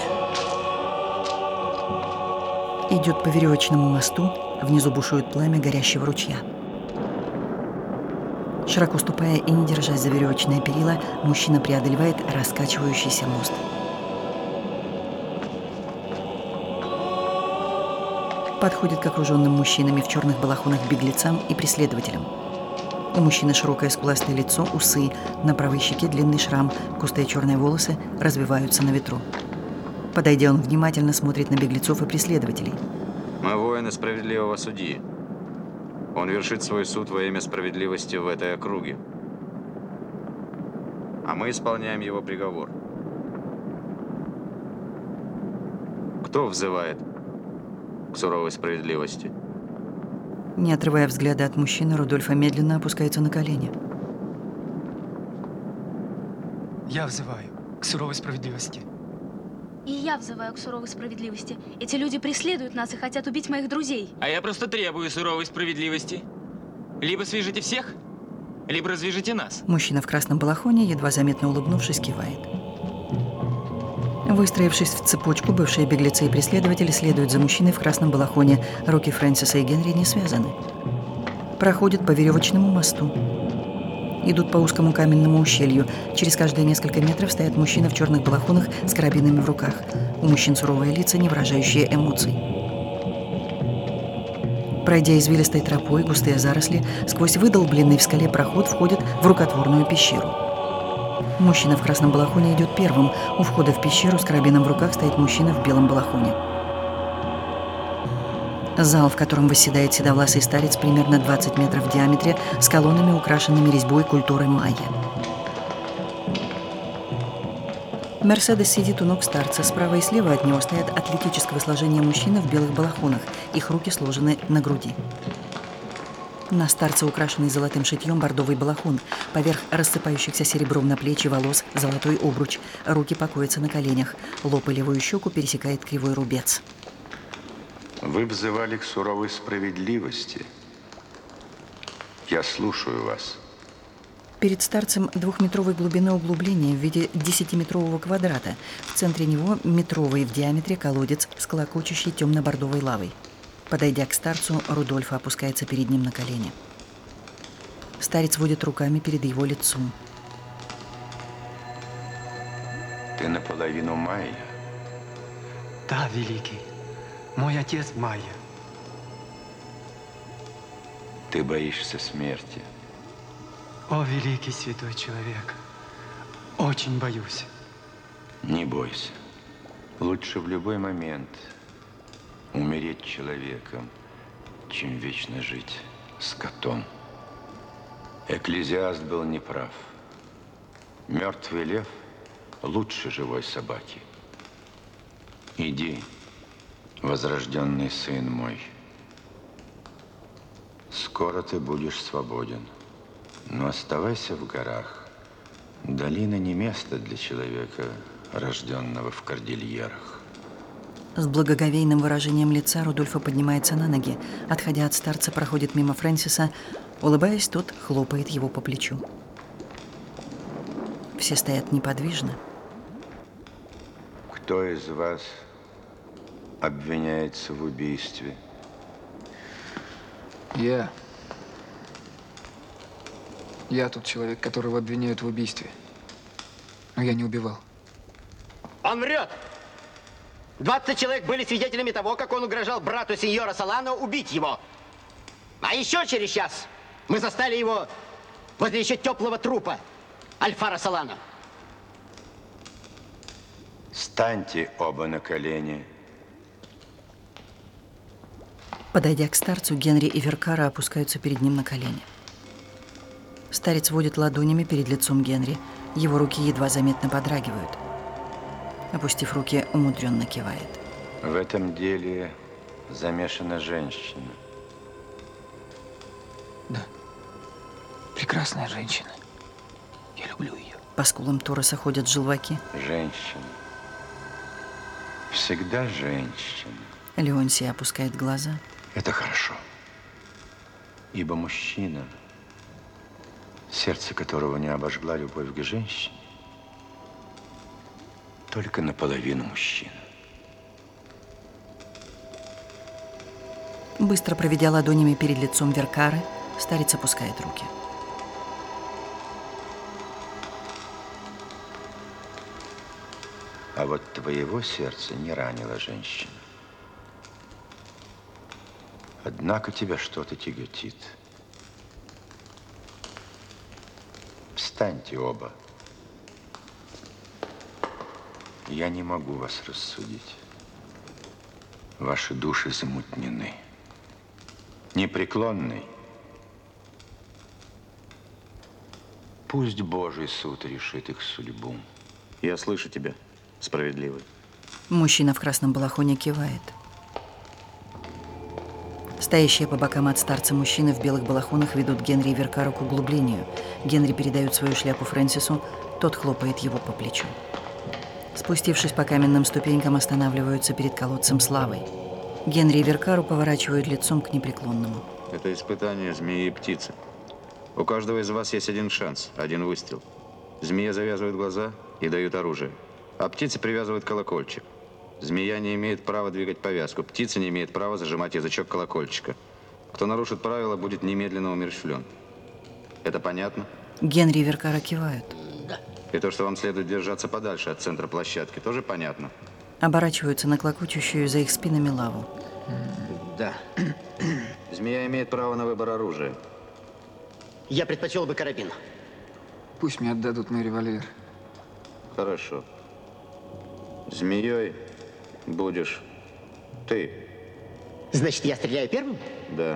Идет по веревочному мосту. Внизу бушует пламя горящего ручья. Широко ступая и не держась за веревочное перила, мужчина преодолевает раскачивающийся мост. Подходит к окруженным мужчинами в черных балахонах беглецам и преследователям. У мужчины широкое скуластое лицо, усы, на правой щеке длинный шрам, густые черные волосы развиваются на ветру. Подойдя, он внимательно смотрит на беглецов и преследователей. Мы воины справедливого судьи. Он вершит свой суд во имя справедливости в этой округе. А мы исполняем его приговор. Кто взывает к суровой справедливости? Не отрывая взгляда от мужчины, Рудольфо медленно опускается на колени. Я взываю к суровой справедливости. И я взываю к суровой справедливости. Эти люди преследуют нас и хотят убить моих друзей. А я просто требую суровой справедливости. Либо свяжите всех, либо развяжите нас. Мужчина в красном балахоне, едва заметно улыбнувшись, кивает. Выстроившись в цепочку, бывшие беглецы и преследователи следуют за мужчиной в красном балахоне. Руки Фрэнсиса и Генри не связаны. Проходят по веревочному мосту. Идут по узкому каменному ущелью. Через каждые несколько метров стоят мужчины в черных балахонах с карабинами в руках. У мужчин суровые лица, не выражающие эмоций. Пройдя извилистой тропой, густые заросли, сквозь выдолбленный в скале проход входят в рукотворную пещеру. Мужчина в красном балахоне идет первым. У входа в пещеру с карабином в руках стоит мужчина в белом балахоне. Зал, в котором восседает седовласый старец примерно двадцать метров в диаметре, с колоннами, украшенными резьбой культуры майя. Мерседес сидит у ног старца. Справа и слева от него стоят атлетического сложения мужчины в белых балахонах. Их руки сложены на груди. На старце украшенный золотым шитьем бордовый балахон. Поверх рассыпающихся серебром на плечи волос золотой обруч. Руки покоятся на коленях. Лоб и левую щеку пересекает кривой рубец. Вы взывали к суровой справедливости. Я слушаю вас. Перед старцем двухметровой глубины углубления в виде десятиметрового квадрата. В центре него метровый в диаметре колодец с клокочущей темно-бордовой лавой. Подойдя к старцу, Рудольфо опускается перед ним на колени. Старец водит руками перед его лицом. Ты наполовину майя. Да, великий. Мой отец майя. Ты боишься смерти. О, великий святой человек. Очень боюсь. Не бойся. Лучше в любой момент умереть человеком, чем вечно жить скотом. Экклезиаст был неправ. Мертвый лев лучше живой собаки. Иди, возрожденный сын мой. Скоро ты будешь свободен, но оставайся в горах. Долина не место для человека, рожденного в кордильерах. С благоговейным выражением лица Рудольфо поднимается на ноги. Отходя от старца, проходит мимо Фрэнсиса. Улыбаясь, тот хлопает его по плечу. Все стоят неподвижно. Кто из вас обвиняется в убийстве? Я. Я тот человек, которого обвиняют в убийстве. Но я не убивал. Он врет! двадцать человек были свидетелями того, как он угрожал брату сеньора Солано убить его. А еще через час мы застали его возле еще теплого трупа Альфара Солано. Встаньте оба на колени. Подойдя к старцу, Генри и Веркара опускаются перед ним на колени. Старец водит ладонями перед лицом Генри. Его руки едва заметно подрагивают. Опустив руки, умудренно кивает. В этом деле замешана женщина. Да. Прекрасная женщина. Я люблю ее. По скулам Тороса ходят желваки. Женщина. Всегда женщина. Леонсий опускает глаза. Это хорошо. Ибо мужчина, сердце которого не обожгла любовь к женщине, только наполовину мужчина. Быстро проведя ладонями перед лицом Веркары, старец опускает руки. А вот твоего сердца не ранила женщина. Однако тебя что-то тяготит. Встаньте оба. Я не могу вас рассудить. Ваши души замутнены. Непреклонный. Пусть Божий суд решит их судьбу. Я слышу тебя, справедливый. Мужчина в красном балахоне кивает. Стоящие по бокам от старца мужчины в белых балахонах ведут Генри и Веркару к углублению. Генри передает свою шляпу Фрэнсису, тот хлопает его по плечу. Спустившись по каменным ступенькам, останавливаются перед колодцем с лавой. Генри и Веркару поворачивают лицом к непреклонному. Это испытание змеи и птицы. У каждого из вас есть один шанс, один выстрел. Змея завязывает глаза и дают оружие, а птицы привязывают колокольчик. Змея не имеет права двигать повязку, птица не имеет права зажимать язычок колокольчика. Кто нарушит правила, будет немедленно умерщвлен. Это понятно? Генри и Веркара кивают. И то, что вам следует держаться подальше от центра площадки, тоже понятно? Оборачиваются на клокочущую за их спинами лаву. Да. Змея имеет право на выбор оружия. Я предпочел бы карабин. Пусть мне отдадут мой револьвер. Хорошо. Змеей будешь ты. Значит, я стреляю первым? Да.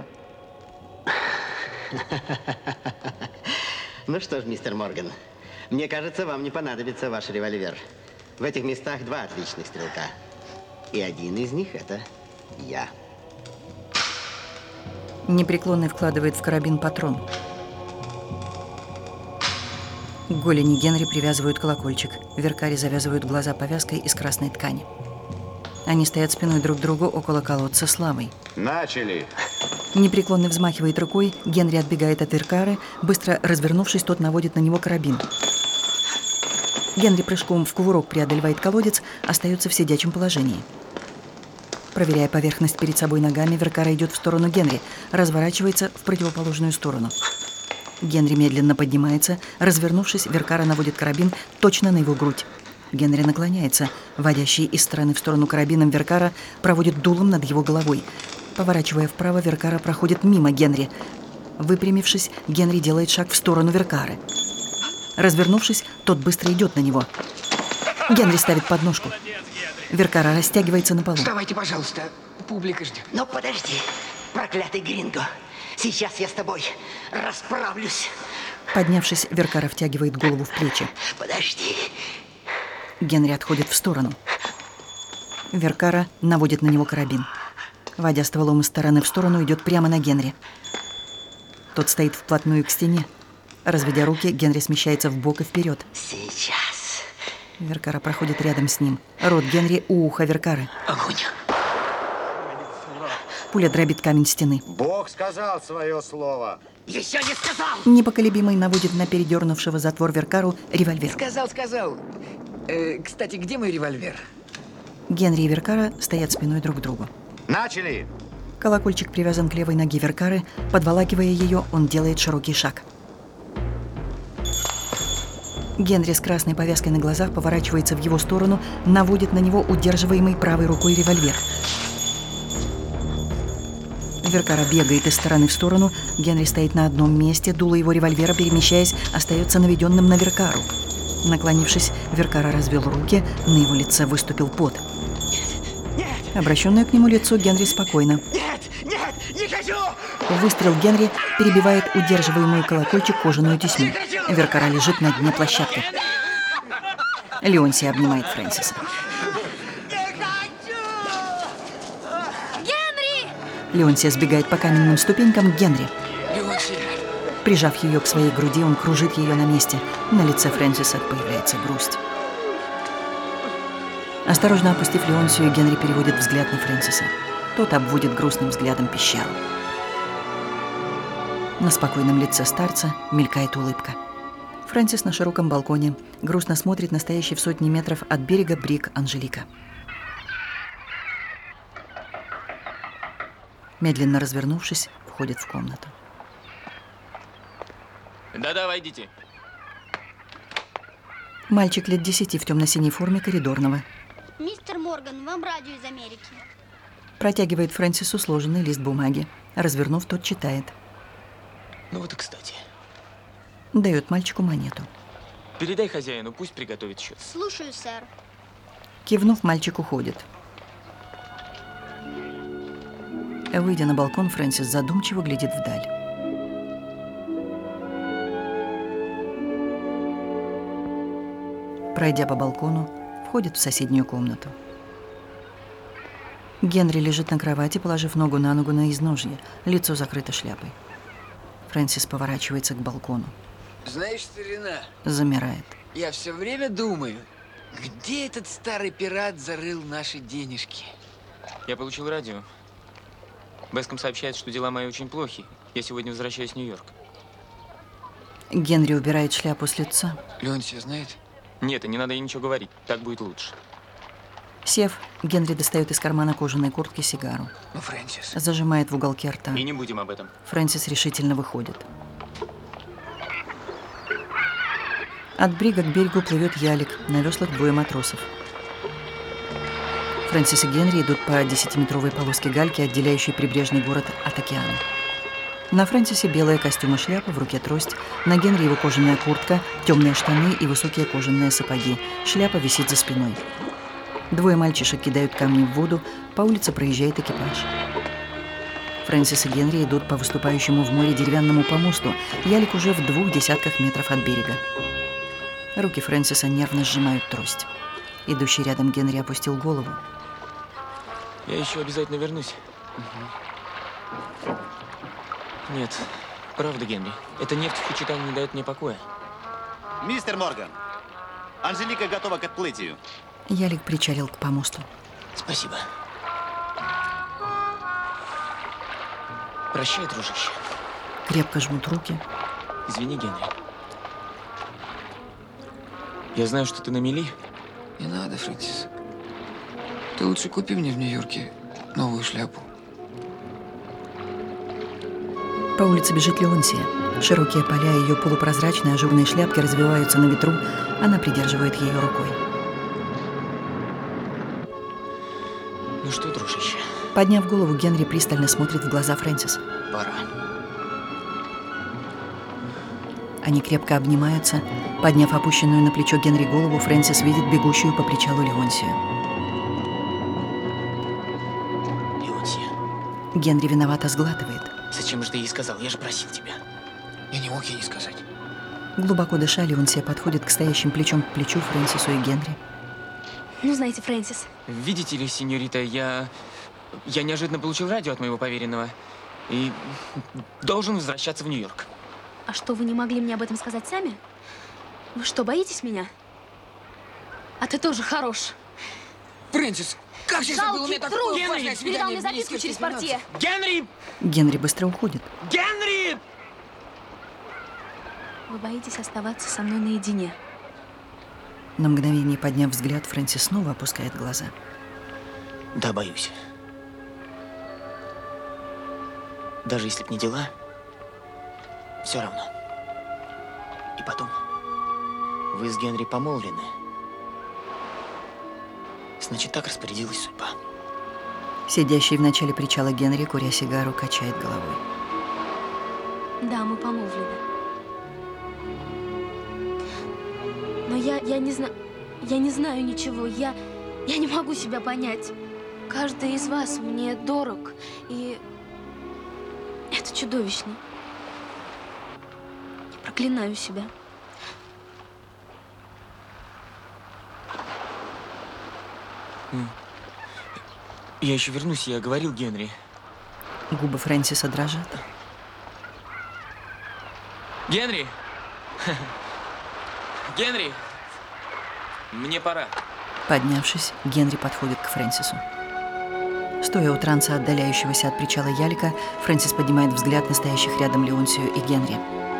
Ну что ж, мистер Морган, мне кажется, вам не понадобится ваш револьвер. В этих местах два отличных стрелка. И один из них – это я. Непреклонный вкладывает в карабин патрон. К голени Генри привязывают колокольчик. Веркаре завязывают глаза повязкой из красной ткани. Они стоят спиной друг к другу около колодца с лавой. Начали! Непреклонный взмахивает рукой, Генри отбегает от Веркары. Быстро развернувшись, тот наводит на него карабин. Генри прыжком в кувырок преодолевает колодец, остается в сидячем положении. Проверяя поверхность перед собой ногами, Веркара идет в сторону Генри, разворачивается в противоположную сторону. Генри медленно поднимается. Развернувшись, Веркара наводит карабин точно на его грудь. Генри наклоняется. Водящий из стороны в сторону карабином Веркара проводит дулом над его головой. Поворачивая вправо, Веркара проходит мимо Генри. Выпрямившись, Генри делает шаг в сторону Веркары. Развернувшись, тот быстро идет на него. Генри ставит подножку. Веркара растягивается на полу. Вставайте, пожалуйста. Публика ждет. Но подожди, проклятый Гринго. Сейчас я с тобой расправлюсь. Поднявшись, Веркара втягивает голову в плечи. Подожди. Генри отходит в сторону. Веркара наводит на него карабин. Водя стволом из стороны в сторону, идет прямо на Генри. Тот стоит вплотную к стене. Разведя руки, Генри смещается вбок и вперед. Сейчас. Веркара проходит рядом с ним. Рот Генри у уха Веркары. Огонь. Пуля дробит камень стены. Бог сказал свое слово. Еще не сказал! Непоколебимый наводит на передернувшего затвор Веркару револьвер. Сказал, сказал. Э, кстати, где мой револьвер? Генри и Веркара стоят спиной друг к другу. Начали! Колокольчик привязан к левой ноге Веркары. Подволакивая ее, он делает широкий шаг. Генри с красной повязкой на глазах поворачивается в его сторону, наводит на него удерживаемый правой рукой револьвер. Веркара бегает из стороны в сторону. Генри стоит на одном месте. Дуло его револьвера, перемещаясь, остается наведенным на Веркару. Наклонившись, Веркара развел руки, на его лице выступил пот. Обращенное к нему лицо Генри спокойно. Нет, нет, не хочу! Выстрел Генри перебивает удерживаемую колокольчик кожаную тесьму. Веркара лежит на дне площадки. Леонсия обнимает Фрэнсиса. Генри! Леонсия сбегает по каменным ступенькам к Генри. Леонсия! Прижав ее к своей груди, он кружит ее на месте. На лице Фрэнсиса появляется грусть. Осторожно опустив Леонсию, Генри переводит взгляд на Фрэнсиса. Тот обводит грустным взглядом пещеру. На спокойном лице старца мелькает улыбка. Фрэнсис на широком балконе грустно смотрит на стоящий в сотни метров от берега брик Анжелика. Медленно развернувшись, входит в комнату. Да-да, войдите. Мальчик лет десяти в темно-синей форме коридорного. Мистер Морган, вам радио из Америки. Протягивает Фрэнсису сложенный лист бумаги. Развернув, тот читает. Ну вот и кстати. Дает мальчику монету. Передай хозяину, пусть приготовит счет. Слушаю, сэр. Кивнув, мальчик уходит. Выйдя на балкон, Фрэнсис задумчиво глядит вдаль. Пройдя по балкону, входит в соседнюю комнату. Генри лежит на кровати, положив ногу на ногу на изножье, лицо закрыто шляпой. Фрэнсис поворачивается к балкону. Знаешь, старина, Замирает. я все время думаю, где этот старый пират зарыл наши денежки? Я получил радио. Бэском сообщает, что дела мои очень плохи. Я сегодня возвращаюсь в Нью-Йорк. Генри убирает шляпу с лица. Леонсия знает? Нет, и не надо ей ничего говорить. Так будет лучше. Сев, Генри достает из кармана кожаной куртки сигару. Ну, Фрэнсис. Зажимает в уголке рта. И не будем об этом. Фрэнсис решительно выходит. От брига к берегу плывет ялик, на веслах двое матросов. Фрэнсис и Генри идут по десятиметровой полоске гальки, отделяющей прибрежный город от океана. На Фрэнсисе белая костюм и шляпа, в руке трость. На Генри его кожаная куртка, темные штаны и высокие кожаные сапоги. Шляпа висит за спиной. Двое мальчишек кидают камни в воду, по улице проезжает экипаж. Фрэнсис и Генри идут по выступающему в море деревянному помосту. Ялик уже в двух десятках метров от берега. Руки Фрэнсиса нервно сжимают трость. Идущий рядом Генри опустил голову. Я еще обязательно вернусь. Угу. Нет, правда, Генри. Эта нефть в Кучитане не дает мне покоя. Мистер Морган, Анжелика готова к отплытию. Ялик причалил к помосту. Спасибо. Прощай, дружище. Крепко жмут руки. Извини, Генри. Я знаю, что ты на мели. Не надо, Фрэнсис. Ты лучше купи мне в Нью-Йорке новую шляпу. По улице бежит Леонсия. Широкие поля ее полупрозрачной ажурной шляпки развиваются на ветру. Она придерживает ее рукой. Ну что, дружище? Подняв голову, Генри пристально смотрит в глаза Фрэнсиса. Пора. Они крепко обнимаются. Подняв опущенную на плечо Генри голову, Фрэнсис видит бегущую по причалу Леонсию. Леонсия. Генри виновато сглатывает. Зачем же ты ей сказал? Я же просил тебя. Я не мог ей не сказать. Глубоко дыша, Леонсия подходит к стоящим плечом к плечу Фрэнсису и Генри. Ну, знаете, Фрэнсис. Видите ли, сеньорита, я... Я неожиданно получил радио от моего поверенного. И должен возвращаться в Нью-Йорк. А что, вы не могли мне об этом сказать сами? Вы что, боитесь меня? А ты тоже хорош. Фрэнсис, как же забыл у меня такое важное Генри, передал свидание мне в записку Министерстве через финансов. портье. Генри! Генри быстро уходит. Генри! Вы боитесь оставаться со мной наедине. На мгновение подняв взгляд, Фрэнсис снова опускает глаза. Да, боюсь. Даже если б не дела, все равно. И потом, вы с Генри помолвлены. Значит, так распорядилась судьба. Сидящий в начале причала Генри, куря сигару, качает головой. Да, мы помолвлены. Но я, я не знаю... Я не знаю ничего. Я, я не могу себя понять. Каждый из вас мне дорог. И это чудовищно. Я проклинаю себя. Я еще вернусь, я говорил Генри. Губы Фрэнсиса дрожат. Генри! Генри! Мне пора. Поднявшись, Генри подходит к Фрэнсису. Стоя у транса, отдаляющегося от причала ялика, Фрэнсис поднимает взгляд на стоящих рядом Леонсию и Генри.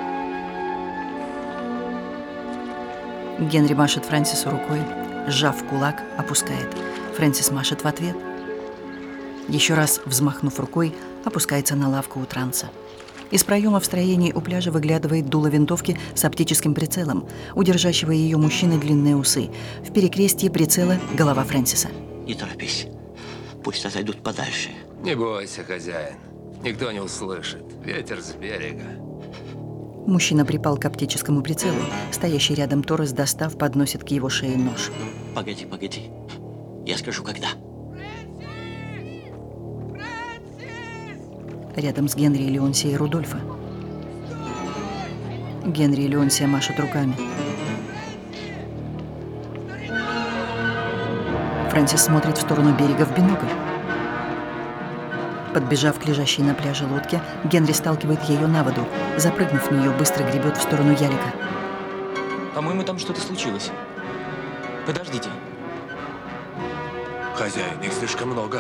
Генри машет Фрэнсису рукой, сжав в кулак, опускает. Фрэнсис машет в ответ. Еще раз взмахнув рукой, опускается на лавку у транса. Из проема в строении у пляжа выглядывает дуло винтовки с оптическим прицелом. У держащего ее мужчины длинные усы. В перекрестии прицела голова Фрэнсиса. Не торопись. Пусть отойдут подальше. Не бойся, хозяин. Никто не услышит. Ветер с берега. Мужчина припал к оптическому прицелу. Стоящий рядом Торрес, достав, подносит к его шее нож. Погоди, погоди. Я скажу, когда. Рядом с Генри и Леонсией и Рудольфа. Генри и Леонсия машут руками. Фрэнсис смотрит в сторону берега в бинокль. Подбежав к лежащей на пляже лодке, Генри сталкивает ее на воду. Запрыгнув в нее, быстро гребет в сторону ялика. По-моему, там что-то случилось. Подождите. Хозяин, их слишком много.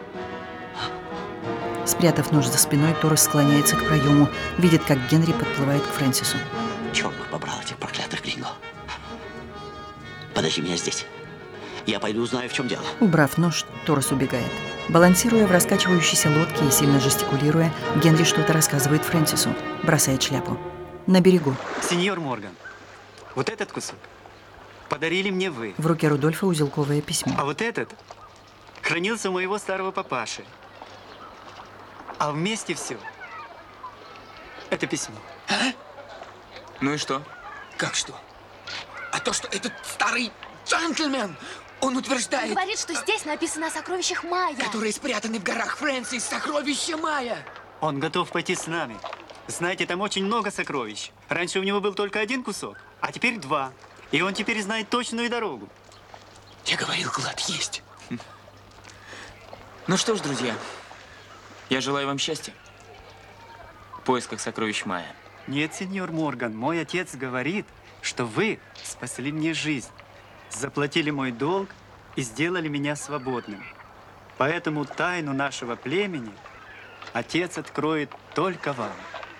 Спрятав нож за спиной, Торрес склоняется к проему, видит, как Генри подплывает к Фрэнсису. Черт бы побрал этих проклятых гринго. Подожди меня здесь. Я пойду узнаю, в чем дело. Убрав нож, Торрес убегает. Балансируя в раскачивающейся лодке и сильно жестикулируя, Генри что-то рассказывает Фрэнсису, бросает шляпу. На берегу. Сеньор Морган, вот этот кусок подарили мне вы. В руке Рудольфа узелковое письмо. А вот этот хранился у моего старого папаши. А вместе все. Это письмо. А? Ну и что? Как что? А то, что этот старый джентльмен, он утверждает... Он говорит, что здесь написано о сокровищах Майя. Которые спрятаны в горах Фрэнсис, сокровища Майя. Он готов пойти с нами. Знаете, там очень много сокровищ. Раньше у него был только один кусок, а теперь два. И он теперь знает точную дорогу. Я говорил, клад есть. Ну что ж, друзья, я желаю вам счастья в поисках сокровищ Майя. Нет, сеньор Морган, мой отец говорит, что вы спасли мне жизнь, заплатили мой долг и сделали меня свободным. Поэтому тайну нашего племени отец откроет только вам.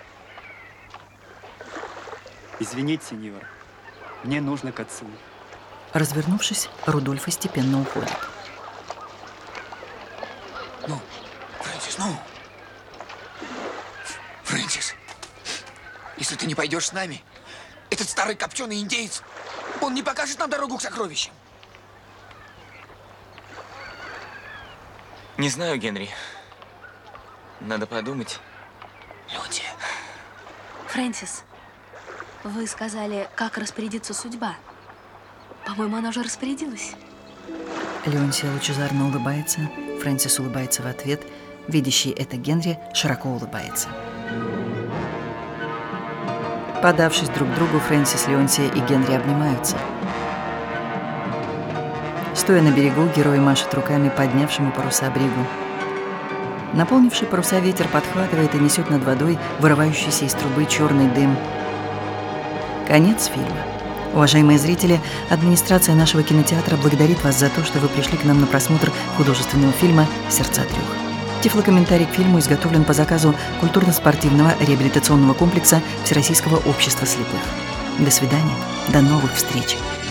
Извините, сеньор, мне нужно к отцу. Развернувшись, Рудольф степенно уходит. Ну, Фрэнсис, ну. Фрэнсис, если ты не пойдешь с нами, этот старый копченый индеец, он не покажет нам дорогу к сокровищам. Не знаю, Генри. Надо подумать. Люди. Фрэнсис, вы сказали, как распорядится судьба. По-моему, она уже распорядилась. Леонсия лучезарно улыбается. Фрэнсис улыбается в ответ. Видящий это Генри широко улыбается. Подавшись друг к другу, Фрэнсис, Леонсия и Генри обнимаются. Стоя на берегу, герой машет руками поднявшему паруса бригу. Наполнивший паруса ветер подхватывает и несет над водой вырывающийся из трубы черный дым. Конец фильма. Уважаемые зрители, администрация нашего кинотеатра благодарит вас за то, что вы пришли к нам на просмотр художественного фильма «Сердца трех». Тифлокомментарий к фильму изготовлен по заказу культурно-спортивного реабилитационного комплекса Всероссийского общества слепых. До свидания, до новых встреч!